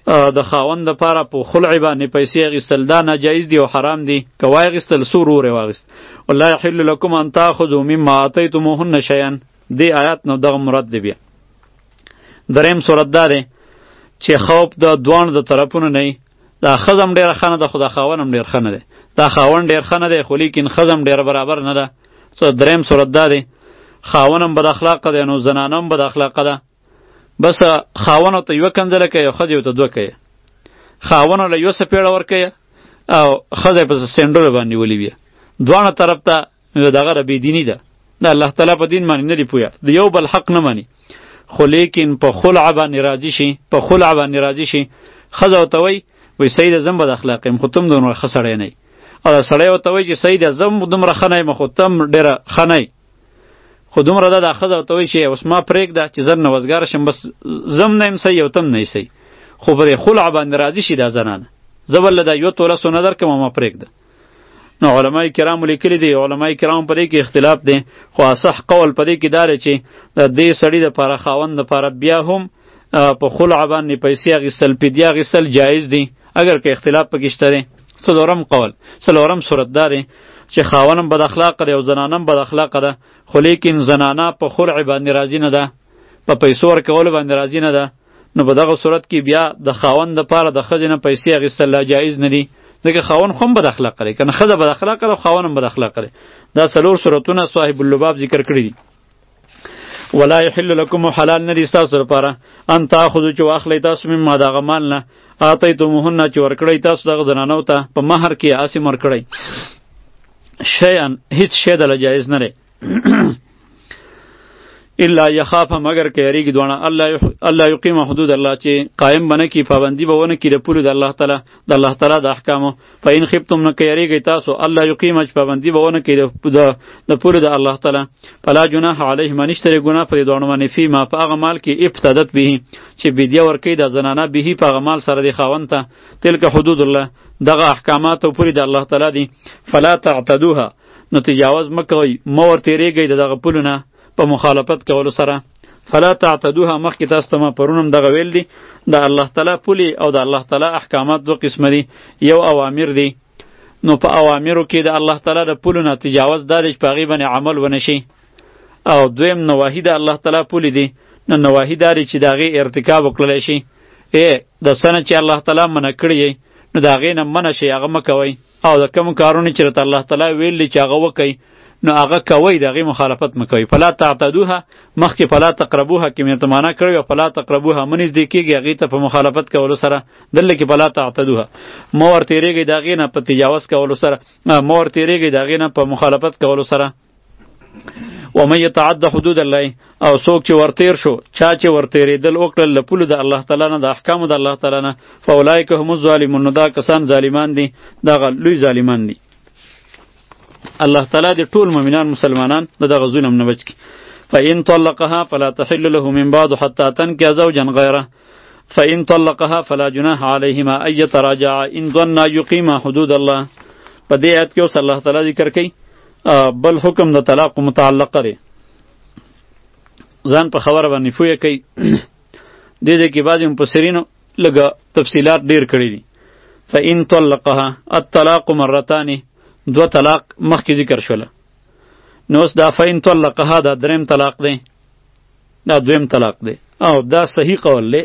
د خاوند دپاره په خلع باندې پیسې اخیستل دا ناجایز دی او حرام دی. که واخیستل سور ورې واخیست. والله یحل لکم ان تاخذوا مما آتیتموهن شیئا. دې آیات نو دغه مراد دی. بیا دریم صورت دا دی چې خوف د دوانو د طرفونو نه وي. دا ښځه هم ډېره ښه نه ده خو دا خاوند هم ډېر ښه نه دی. دا خاوند ډېر ښه نه دی خو لیکن ښځه هم ډېره برابر نه ده. څه دریم صورت دا دی خاوند هم بد اخلاقه دی نو زنانه هم بد اخلاقه ده. بس خاوند ورته یوه کنځله کوي او ښځې ورته دوه کوي. خاوند له یوه څپېړه ورکوي او ښځه یې په سینډرو باندې ولي بیا دواړه طرف ته دغه ده بېدیني ده. د الله تعالی په دین باندې نه دي پوهه د یو بل حق نه مني. خو لیکن په خلع باندې راضي شي په خلع باندې راضي شي ښځه ورته وایي وایي سیده زه هم بد اخلاقه یم خو ته هم دومره ښه سړی نه یې. او د سړی ورته وایي چې سیده زه هم دومره ښه نه یم خو ته هم ډېره ښه نه یې. خو دومره ده دا ښځه ورته وایي چې اوس ما پرېږده چې زه نوزګاره شم بس زه هم نه یم صحیح او ته هم نه یې صحیح. خو په دې خلع باندې راضي شي دا زنانه زه بل له دا یوه توله سونه درکړم او ما پرېږده. نو علماء کرامو لیکلي دي علماء کرامو په دې کې اختلاف دی خو اصح قول په دې کې دا دی چې د دې سړي دپاره خاوند دپاره بیا هم په خلع باندې پیسې اخیستل فدیه اخیستل جایز دي اگر که اختلاف پکې شته دی. څلورم قول څلورم صورت دا دی چې خاوند هم بد اخلاقه دی او زنانه هم بد اخلاقه ده خو لیکن زنانه په خلع باندې راضي نه ده په پیسو ورکولو باندې راضي نه ده. نو په دغه صورت کې بیا د خاوند دپاره د ښځې نه پیسې اخیستل لا جایز نه دي ځکه خاوند خو هم بد اخلاقه دی که نه ښځه بد اخلاقه ده خاوند هم بد اخلاقه دی. دا څلور صورتونه صاحب اللباب ذکر کړي دي. ولا یحل لکم حلال نه دي ستاسو لپاره ان تاخذوا چې واخلئ تاسو مما د هغه مال نه آتیتموهن چې ورکړئ تاسو دغه زنانو ته په مهر کې اسم ورکړئ شیئا هیڅ شی دله جایز نه دی الا یخاف مگر که یریږي دواړه الله یقیم حدود الله چې قایم بنه کی پابندی به ونه کی د پولو د الله تعالی د الله تعالی د احکامو. فإن خفتم نو که یریږئ تاسو الله یقیم چې پابندی به ونه کی د پولو د الله تعالی فلا جناح علیهما نشته ګناه پر دوړو باندې فیما په هغه مال کې ابتدت به چې بدیه ورکړي د زنانه به په هغه مال سره د خاوند ته تلک حدود الله دغه احکامات او پوری د الله تعالی دي. فلا تعتدوها نو تجاوز مکوئ مو ور تیریږئ دغه پولونه په مخالفت کولو سره. فلا تعتدوها مخکې تاسو ته ما پرونم دغه ویل دي د الله تعالی پولي او د الله تعالی احکامات دو قسمه دي. یو اوامر دي نو په اوامرو کې د الله تعالی د پولو نه تجاوز دا دی چې په هغې باندې عمل ونه شي. او دویم نواهي د الله تعالی پولي دي نو نواهي دا دی چې د هغې ارتکاب وکړلی شي. ای د څه نه چې الله تعالی منع کړی یی نو د هغې نه منع شي هغه مه کوئ او د کوم کارونه چې راته الله تعالی ویل دي چې هغه وکئ نو هغه کوي د هغې مخالفت مه کوئ. فلا تعتدوها مخکې فلا تقربوها کې مې ورته معنا کړې وه فلا تقربوها مه نږدې کېږئ هغې ته په مخالفت کولو سره. دلته کې فلا تعتدوها مه ورتېرېږئ د هغې نه په تجاوز کولو سره مه ورتېرېږئ د هغې نه په مخالفت کولو سره. ومن یتعد حدود الله او څوک چې ورتېر شو چا چې ورتېرېدل وکړل له پولو د الله تعالی نه د احکامو د الله تعالی نه فاولئک هم الظالمون نو دا کسان ظالمان دي دغه لوی ظالمان دي. الله تعالی دې ټول مؤمنان مسلمانان د دغه ظلم نه بچ کړي. فإن طلقها فلا تحل له من بعد حتى تنكح زوجا غيره فإن طلقها فلا جناح عليهما أن يتراجعا إن ظنا يقيما حدود الله. په دې آیت کې اوس الله تعالی ذکر کوي بل حکم د طلاق متعلق لري ځان په خبره باندې پوهه کوي. دې دې کې بعضې مفسرینو لږه تفصیلات ډېر کړي دي. فإن طلقها الطلاق مرتان دو طلاق مخکې ذکر شوله نو اوس دا فإن طلقها دا دریم طلاق دی دا دویم طلاق دی او دا صحیح قول دی.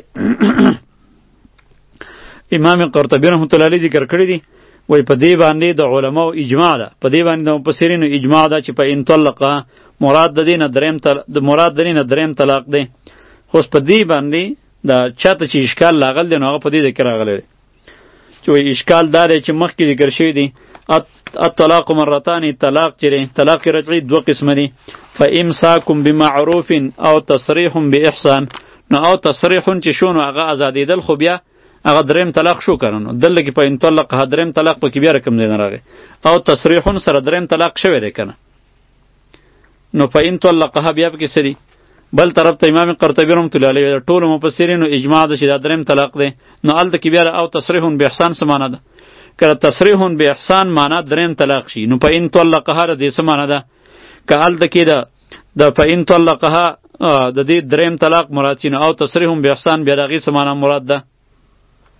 امام قرطبی رحمة الله علیه ذکر کړی دی وای په دې باندې د علماو اجماع ده په دې باندې د مفسرینو اجماع ده چې فإن طلقها مراد د دې نه دریم د مراد د دې نه دریم طلاق دی. خو په دې باندې دا چاته چې اشکال لاغل دی نو هغه په دې ذکر راغلی دی چې وای اشکال دا دی چې مخکې ذکر شوی دی الطلاق مرتان طلاق چره طلاق رجعی دو قسم دی. فامساکم بمعروف او تصریح باحسان نو او تصریح چې شونو هغه آزادیدل خو بیا هغه دریم طلاق شو کړنو دلته کې په ان طلاق ه دریم طلاق په کې بیا رقم دی نه راغی او تصریح سره دریم طلاق شوی دی کنه نو په ان طلقها بیا په کې سری بل طرف ته امام قرطبی رحمۃ اللہ علیہ ټول مفسرینو اجماع ده چې دا دریم طلاق دی نو الته کې بیا او تصریح باحسان سمانه ده که تصریح به احسان معنا دریم طلاق شي نو په ان طلقها د دې سمانه ده که الته کې ده د په ان طلقها د دې دریم طلاق مراد شي او تصریح به احسان بیا دغه سمانه مراد ده.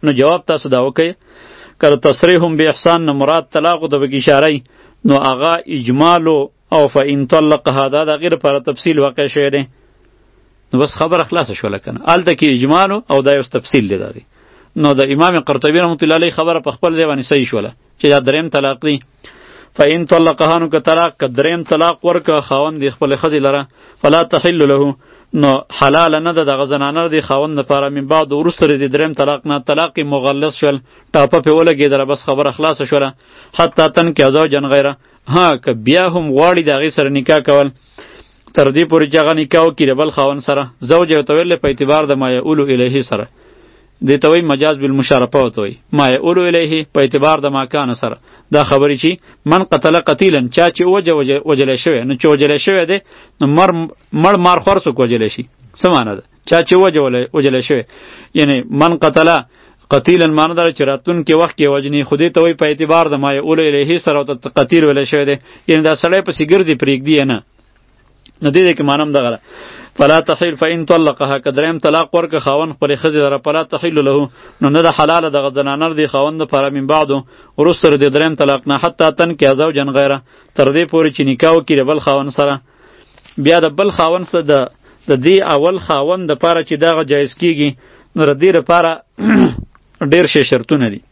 نو جواب تاسو دا وکئ که تصریحهم باحسان نه مراد طلاق ته پکې اشاره نو هغه اجمالو او فإن طلقها دا د غیر پر تفصیل واقع شوی دی نو بس خبره خلاص شوله کنه الته کې اجمالو او دا یو تفصیل دی دی نو د امام قرطبی رحمت الله علیه خبره په خپل ځای باندې صحیح شوله چې دا دریم طلاق دی فإن طلقها نو که طلاق که دریم طلاق ورکه خاوند دی خپل ښځې لره فلا تحل له نو حلال نه ده دغه زنانه دی خاوند لپاره من بعد وروسته د دریم طلاق نه طلاق مغلظ شول ټاپه پې ولګېدله بس خبره خلاصه شوله حتی تنکح زوجا غیره ها که بیا هم غواړي د هغې سره نکاح کول تر دې پورې چې هغه نکاح وکړي د بل خاوند سره زوج یې ورته ویلی په اعتبار د ما یعولو الیهي سره دې ته وایي مجاز بالمشارفه ورته وایي ما یعولو الیهي په اعتبار د ماکان سره دا خبرې چې من قتل قتیلا چا چې وجه وجلی شوی نو چې وجلی شوی دی نو مر مړ مار خور څوک وجلی شي څه معنی ده چا چې وجه وجلی شوی یعنی من قتل قتیلا معنی داره چې راتلونکي وخت کې وجني خو دې ته وایي په اعتبار د ما یعولو الیهي سره ورته قتیل ویلی شوی دی یعنی دا سړی پسې ګرځي پرېږدي یې نه نو دې دې کې معنی هم دغه ده فلا تحل فإن طلقها که دریم طلاق ورکه خاوند خپلې ښځې لره فلا تحل له نو نه ده حلاله دغه زنانه دی خاوند دپاره من بعدو وروسته د دریم طلاق نه حتی تنکح زوجا غیره تر دې پورې چې نکاح وکړي د بل خاوند سره بیا د بل خاوند سره د د دې اول خاوند دپاره چې دغه جایز کیږي نو د دې دپاره ډېر شی شرطونه دي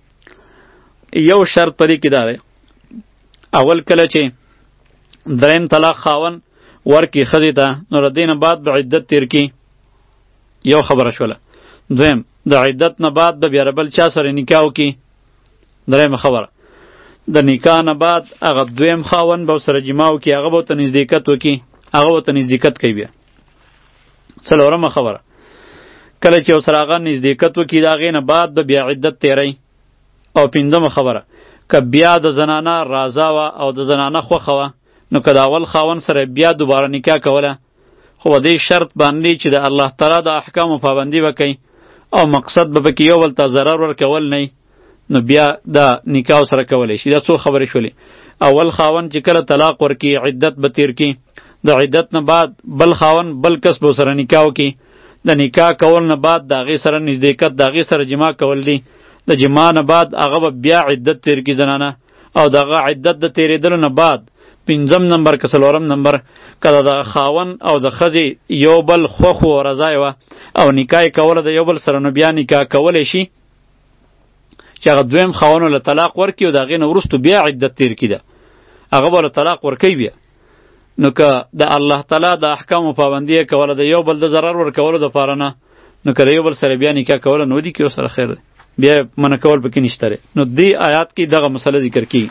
یو شرط په دې کې دا دی اول کله چې دریم طلاق خاوند ورکی خزی ته نو د دې نه بعد به عدت تیر کی یو خبره شوله دویم د عدت نه بعد به بیا بل چا سره نکاح وکړي درېیمه خبره د نکاح نه بعد هغه دویم خاوند به سره جما وکړي هغه به ورته نزدېکت وکړي هغه ورته نزدېکت کوي بیا څلورمه خبره کله چې ورسره هغه نزدېکت وکړي د هغې نه بعد به بیا عدت تیری او پنځمه خبره که بیا د زنانه رازه وه او د زنانه خوښه وه نو که د اول خاوند سره بیا دوباره نکاح کوله خو دې شرط باندې چې د الله تعالی د احکامو پابندي وکړي او مقصد به پکې یو بل ته ضرر ورکول نه نو بیا د نکاح سره کولی شي دا څو خبرې شولې اول خاوند چې کله طلاق ورکړي عدت به تیر کړي د عدت نه بعد بل خاوند بل کس به سره نکاح وکړي د نکاح کول نه بعد د هغې سره نزدېکت د هغې سره جما کول دي د جما نه بعد هغه به بیا عدت تیر کړي زنانه او د هغه عدت د تیرېدلو نه بعد پنځم نمبر که څلورم نمبر که د خاوند او د ښځې یو بل خوښ و رضای وه او نکاح یې کوله د یو بل سره نو بیا نکاح کولی شي چې هغه دویم خاوند له طلاق ورکړي او د هغې نه وروستو بیا عدت تیر کړي ده هغه به له طلاق ورکوي بیا نو که د الله تعالی د احکامو پابندي یې کوله د یو بل د ضرر ورکولو دپاره نه نو که د یو بل سره بیا نکاح کوله نو ودي کې سره خیر دی بیا منع کول پکې نشته دی نو دې آیات کې دغه مسله ذکر کیږي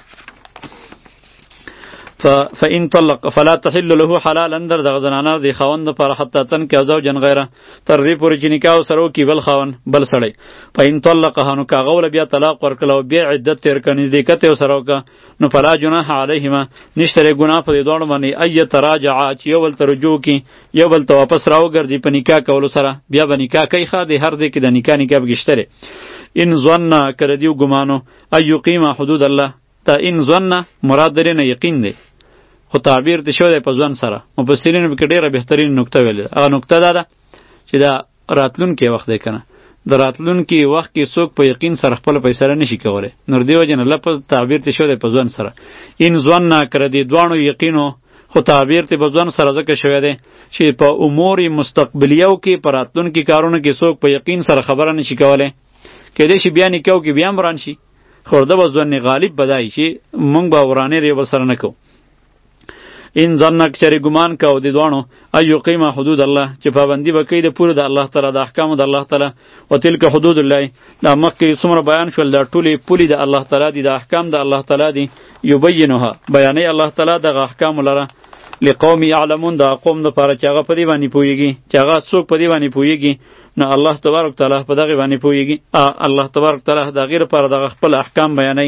فإن طلق فلا تحل له حلال اندر دغه زنانه دی خاوند لپاره حتی تنکح زوجا غیره تر دې پورې چې نکاح سره وکړي بل خاوند بل سړی فإن طلقها نو که هغه وله بیا طلاق ورکړه او بیا عدت تېر کړه نزدېکت یې ورسره وکړه نو فلا جناح علیهما نشته دی ګناه په دې دواړو باندې ان یتراجعا چې یو بل ته رجوع کړي یو بل ته واپس راوګرځي په نکاح کولو سره بیا به نکاح کوي ښه دی هر ځای کې د نکاح نکاح پکې شته دی ان ظن که د دیو ګمانو ان یقیمه حدود الله ته ان ظن مراد درې نه یقین دی خو تعبیر ته شوی دی په ځوان سره مفسرینو پکې ډېره بهترین نکته ویلې ده هغه نکته دا ده چې دا راتلونکی وخت دی که نه د راتلونکي وخت کې څوک په یقین سره خپله فیصله نشي کولی نو د دې وجې نه لفظ تعبیر ته شوی دی په ځوان سره این ځوان نه که د دې دواړو یقینو خو تعبیر ته په ځوان سره ځکه شوی دی چې په امور مستقبلیو کې په راتلونکي کارونو کې څوک په یقین سره خبره نشي کولی کیدای شي بیا نکاح وکړي بیا هم وران شي خو ده به ځوان غالب به دی چې موږ به ورانې د یو بل سره نه کوو این ظنک چری ګمان کو د دوانو ایو قیمه حدود الله چې پابندی وکړي د پوره د الله تعالی د احکام د الله تعالی او تلک حدود الله دا مکه څومره بیان شول دا ټولې پولی د الله تعالی دي د احکام د الله تعالی دي یبینها بیانې الله تعالی د احکام لره لقوم یعلمون دا قوم د پاره چې هغه په دی باندې پویږي چې هغه څوک په دی باندې پویږي نو الله تبارک تعالی په دغه باندې پویږي الله تبارک تعالی د غیر پر د خپل احکام بیانې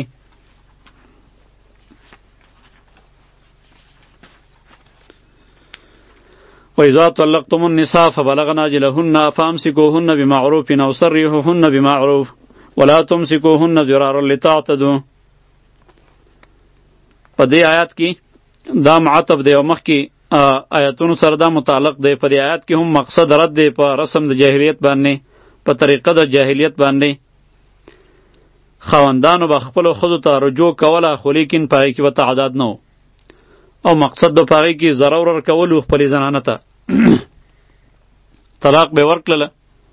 وإذا طلقتم النساء فبلغن أجلهن فأمسكوهن بمعروف أو سرحوهن بمعروف ولا تمسكوهن ضرارا لتعتدوا په دې آیات کې دا معطب دی او مخکې آیاتونو سره دا متعلق دی په دې آیات کې هم مقصد رد دی په رسم د جاهلیت باندې په طریقه د جاهلیت باندې خاوندانو به خپلو ښځو ته رجوع کوله، خو لیکن په هغې کې به تعداد نه او مقصد د په هغې کې ضرر ورکول و خپلې زنانه ته. طلاق به یې ورکړله،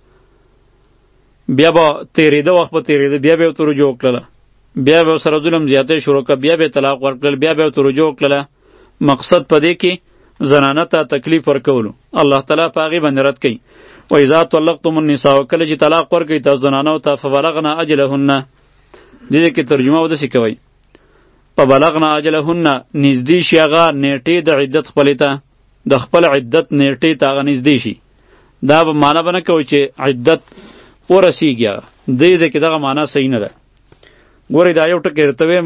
بیا به تېرېده، وخت به تېرېده، بیا به یې ورته رجوع وکړله، بیا به ورسره ظلم زیاتی شروع کړه، بیا به یې طلاق ورکړل، بیا به یې ورته رجوع وکړله. مقصد په دې کې زنانه ته تکلیف ورکولو. الله تعالی په هغې باندې رد کوي. و اذا طلقتم النساء، کله چې طلاق ورکوئ تاسو زنانو ته، فبلغنا اجلهن، دې کې ترجمه وداسې کوئ، فبلغنا اجلهن، نږدې شي هغه نیټې د عدت خپلې ته، د خپل عدت نیټې ته هغه نږدې شي. دا به معنا به نه کوئ چې عدت ورسیږي، دې ځای کې دغه معنا صحیح نه ده. ګورئ دا یو ټکی درته وایم،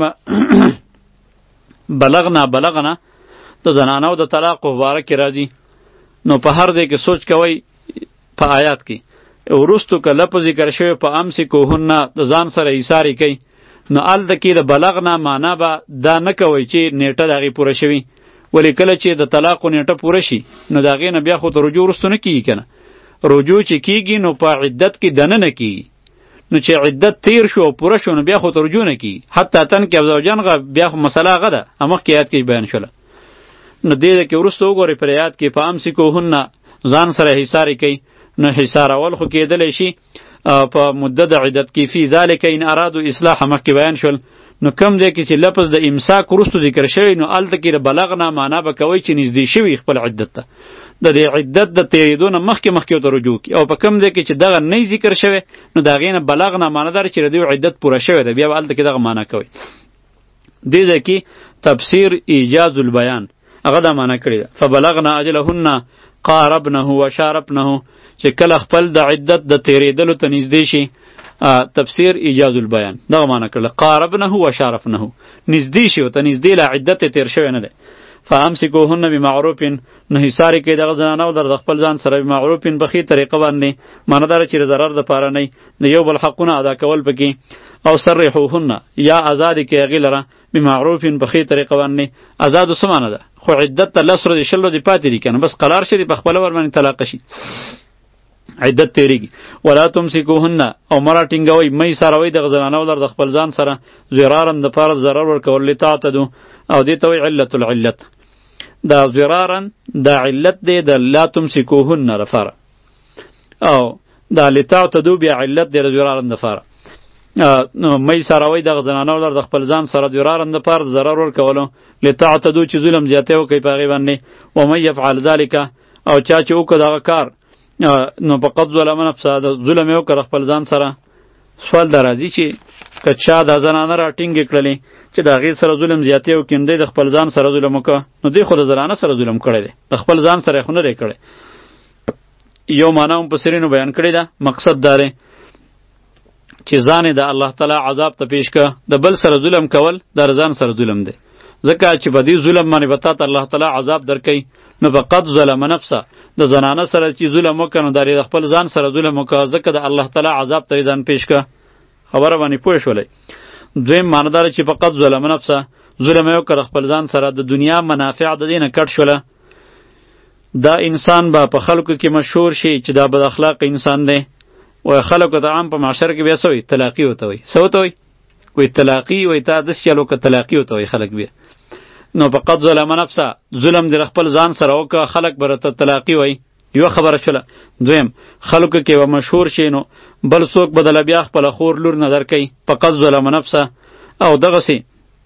بلغنا بلغنا د زنانو د طلاق په باره کې راځي، نو په هر ځای کې سوچ کوئ په آیات کې وروستو که لفظ ذکر شوی په امسکوهن د ځان سره ایسارې کوي، نو هلته کې د بلغنا معنا به دا نه کوئ چې نیټه د هغې پوره شوي، ولې کله چې د طلاقو نیټه پوره شي نو د هغې نه بیا خو ته رجوع وروستو نه کېږي که نه. رجوع چې کېږي نو په عدت کې دننه کېږي، نو چې عدت تیر شو او پوره شو نو بیا خو ته رجوع نه کېږي. حتی تن کې زوجان غه بیا خو مسله هغه ده، مخکې آیات کې بیان شوله. نو دې کې وروسته وګورئ پر آیات کې په امسکوهن ځان سره حصارې کوي، نو حصارول خو کېدلی شي په مدت د عدت کې. فی ذلک ان ارادو اصلاح مخکې بیان شول. نو کم دی کې چې لفظ د امساک وروستو ذکر شوی، نو هلته کې د بلغنا معنا به کوئ چې نږدې شوي خپل عدت ته، د دې عدت د تېرېدو نه مخکې مخکې ورته رجوع کړي. او په کم ځای کې چې دغه نه ذکر شوی، نو د هغې نه بلغنا معنا داره چې د دوی عدت پوره شوی ده، بیا به هلته کې دغه معنا کوئ. دې ځای کې تفسیر ایجاز البیان هغه دا معنا کړې ده، فبلغنا اجلهن قاربنه وشاربنه، چې کله خپل د عدت د تېرېدلو ته نږدې شي. تفسیر ایجاز البیان دغه معنا کړله، قاربنه وشارفنه، نږدې شي ورته، نږدې له عدت یې تېر شوی نه دی. فامسکوهن بمعروف، نو حصارې کوي دغه زنانه در د خپل ځان سره بمعروف په ښې طریقه باندې، معنا داره چې د ضرر دپاره نه د یو بل حقونه ادا کول پکې. او سرحوهن، یا ازادې کوي هغې لره بمعروف په ښې طریقه باندې. ازادو څه معنا ده؟ خو عدت ته لس ورځې شل ورځې پاتې دي که نه، بس قرار شي په خپله ورباندې طلاقه شي، عدت تیریږي. ولا تمسکوهن، او مه راټینګوئ، مه یې ساروئ دغه زنانو لره د خپل ځان سره ضرارن دپاره ضرر ورکول، لتعتدو، او دې ته وایي علت العلت. دا ضرارن دا علت دی د لا تمسکوهن لپاره، او دا لتعتدو بیا علت دی د ضرارن دپاره. نو مه یې ساروئ دغه زنانو لره د خپل ځان سره ضرارن دپاره د ضرر ورکولو، لتعتدو چې ظلم زیاتی وکړئ په هغې باندې. ومن یفعل ذلک، او چا چې وکړه دغه کار، نو فقط ظلم نفسه، د ظلم یې وکړه خپل ځان سره. سوال دا راځي چې که چا دا زنانه راټینګې کړلې چې د هغې سره ظلم زیاتی وکړي، نو دی د خپل ځان سره ظلم وکړه، نو دی خو د زنانه سره ظلم کړی دی، د خپل ځان سره یې خو نه دی کړی. یو معنا مفسرینو بیان کړې ده، مقصد دا دی چې ځان د الله تعالی عذاب ته پیش که، د بل سره ظلم کول د ځان سره ظلم دی، ځکه چې په دې ظلم باندې به تا ته الله تعالی عذاب درکوي. نو فقط ظلم نفسه، د زنانه سره چې ظلم وکړه نو د خپل ځان سره ظلم وکړه، ځکه د الله تعالی عذاب ته ځان پیش که. خبره باندې پوه شولئ؟ دویم معنی داره چې فقط ظلم نفسه، ظلم یې وکړه خپل ځان سره، د دنیا منافع د دې نه کټ شوله. دا انسان به په خلکو کې مشهور شي چې دا بد اخلاق انسان دی، و خلکو ته عام په معاشره کې بیا څه وایي؟ طلاقي ورته وایي. څه ورته وایي؟ وایي طلاقي، وایي تا داسې چل وکړه، طلاقي ورته وایي خلک بیا. نو فقط ظلم نفسه، ظلم دې خپل ځان سره وکړه، خلک به راته طلاقي وایي. یو خبره شوله. دویم، خلکو کې به مشهور شي نو بل څوک به دله بیا خپله خور لور نظر کوي، فقط ظلم نفسه. او دغسې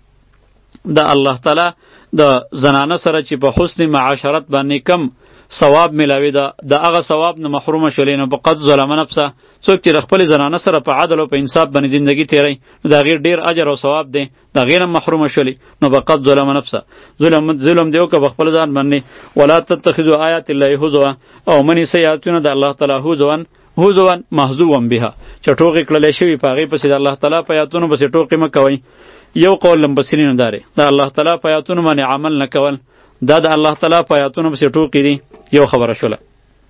د الله تعالی د زنانه سره چې په حسن معاشرت باندې کم ثواب ملاوي ده، د هغه ثواب نه محرومه شولې، نو فقط ظلم نفسه. څوک چې د خپلې زنانه سره په عدل او په انصاف باندې زندگی تیری، نو د هغې ډېر اجر او ثواب دی، د هغې نه محرومه شولې، نو فقط ظلم نفسه. ظلم ظلم دی وکړه په خپل ځان باندې. ولا تتخذوا آیات الله هزوا، او منې سه آیاتونه د الله تعالی هزوا، هزوا محذوا بها، چې ټوکې کړلی شوي په هغې پسې د الله تعالی په آیاتونو پسې ټوکې مه کوئ. یو قول لمبسرینو داره، د الله تعالی په آیاتونو باندې عمل نه کول، دا د الله تعالی په آیاتونو پسې ټوکې دي. یو خبره شوله.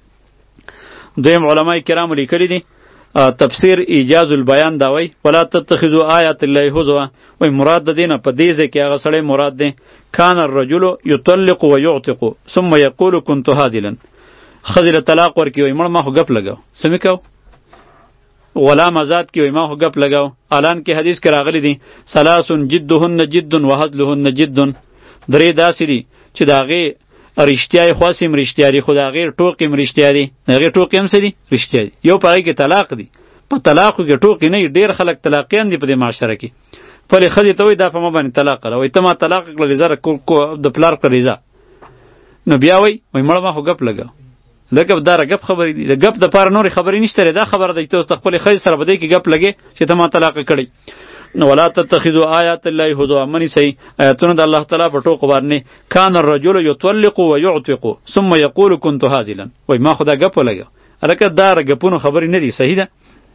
دویم علماء کرام لیکلي دي، تفسیر ایجاز البیان دا وایي ولا تتخذوا آیات الله هزوا، وایي مراد د دې نه په دې ځای کې هغه سړی مراد دی کان الرجل یطلق و یعتق ثم یقول کنت هازلا. ښځې له طلاق ورکړي، وایي مړ ما خو ګپ لګاو، څه مې کو؟ غلام آزاد کې وای ما خو ګپ لګاو. الان کې حدیث کې راغلی دی ثلاث جدهن جد وهزلهن جد. درې داسې دي چې د هغې رښتیا یې خواص هم رښتیا دي، خو د هغې ټوکې هم رښتیا دي، د هغې ټوکې هم څه دي رښتیا دي. یو په هغې کې طلاق دی، په طلاقو کې ټوکې نه وي. ډېر خلک طلاقیان دي په دې معاشره کې. خپلې ښځې ته وایي دا په ما باندې طلاق کړه، وایي ته ما طلاق کړه رضا د پلار کړه رضا. نو بیا وایي وایي مړه ما خو ګپ لګاو. لکه دا رګپ خبرې دي، د ګپ دپاره نورې خبرې نشته. دا خبره ده چې ته اوس د خپلې ښځې سره په دې کې ګپ لګې چې ته ما طلاقه کړی. نو ولا تتخذوا آیات الله هزوا منی سي آیاتونه د الله تعالی په ټوکو باندې کان الرجل یطلق و یعتق ثم یقول كنت هازلا. وای ما خدا غپ لګا الکه دا غپونو خبرې نه دي، صحیح ده.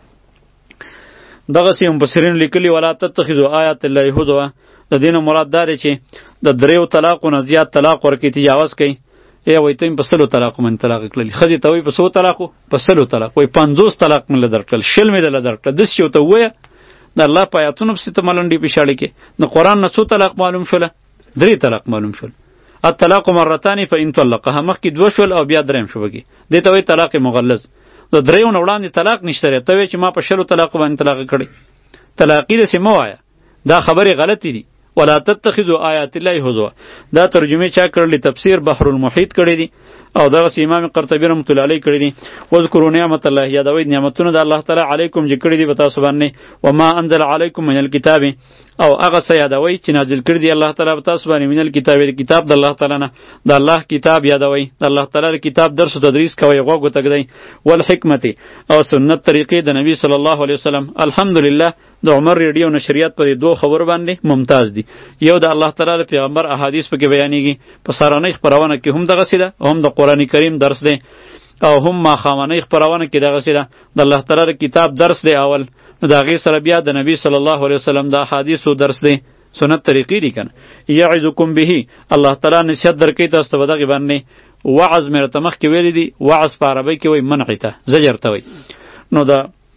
دغه سیم بصرین لیکلی ولا تتخذوا آیات الله هزوا، د دین مراد دا دی چې د دریو طلاقونو زیات طلاق ورکې تجاوز کوي. ای وای ته په سلو طلاق من طلاق کړلی، خځې ته وای په سو طلاقو په سلو طلاق، وای پنځوس طلاق من درکړل، شل می دل درکړل. دس یو ته وای د الله په آیاتونو پسې ته ملنډې پیشاړې کې. د قرآن نه څو طلاق معلوم شوله؟ درې طلاق معلوم شول. الطلاق مرتان فإن طلقها، مخکې دوه شول او بیا دریم شو بګي، دې ته وایي طلاق مغلظ. د دریو نه وړاندې طلاق نشته دی. ته وایې چې ما په شلو طلاقو باندې طلاق کړی، طلاقي داسې مه وایه، دا خبرې غلطې دي. ولا تتخذوا آیات الله هزوا، دا ترجمه چا کړلی؟ تفسیر بحر المحیط کړی دی او دغه امام قرطبی رحمۃ اللہ علیہ کړی دی. واذکروا نعمت الله، یادوي نعمتونه د الله تعالی علیکم چې کړی دی په تاسو باندې. وما انزل علیکم من الکتاب، او هغه څه یادوي چې نازل کړی دی الله تعالی په تاسو باندې. من الکتاب، کتاب د الله تعالی نه، د الله کتاب یادوي، د الله تعالی کتاب درس او تدریس کوي، غوږ تګدی. والحکمت، او سنت طریقې د نبی صلی الله علیه وسلم. الحمدلله د عمر ریډیو نشریات په دوه خبر باندې ممتاز دي. یو د الله تعالی پیغمبر احادیث پکې بیانېږي، په سارانه خبرونه کې هم دغه سیده، هم د قرآن کریم درس دی، او هم ماښامنۍ خبرونه کې دغه سیده د الله تعالی کتاب درس دی اول. نو د هغې سره بیا د نبی صلی الله علیه وسلم د احادیثو درس دی، سنت طریقې دي کنه. یعظکم به، الله تعالی نصیحت درکوي تاسو ته په دغې باندې. وعظ مې راته مخکې ویلی دي، وعظ په عربۍ کې وایي منع ته، زجر ته وایي. نو د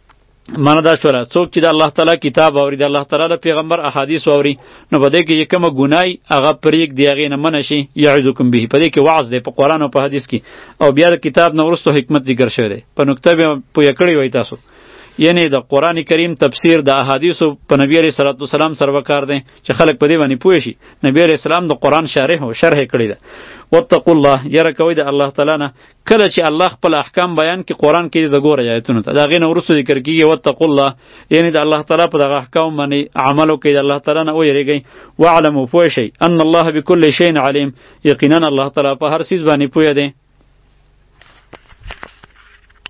معنی دا شوله څوک چې د الله تعالی کتاب اوري، د الله تعالی پیغمبر احادیث اوري، نو په دې کې چې کومه ګنای هغه پرېږدي، هغې نه منع شي. یعظکم به، په دې کې وعظ دی په قرآن او په حدیث کې. او بیا د کتاب نه وروسته حکمت ذکر شوی دی. په نکته بیا پویه کړی وای تاسو، یعنی د قرآن کریم تفسیر د احادیثو په نبی علیه صلوات والسلام سره وکار دی چې خلک په دې باندې پوه شي. نبی علیه السلام د قرآن شارح او شرح کړی ده. واتقوا الله، یره کوي د الله تعالی نه. کله چې الله خپل احکام بیان کې قرآن کې د ګوره آیتونو ته د هغې نه وروسته ذکر کېږي واتقوا الله، یعنی د الله تعالی په دغه احکام باندې عمل وکړئ، د الله تعالی نه ویرېږئ. واعلموا، پوه شئ، ان الله بكل شیء علیم، یقینا الله تعالی په هر څیز باندې پوه دی.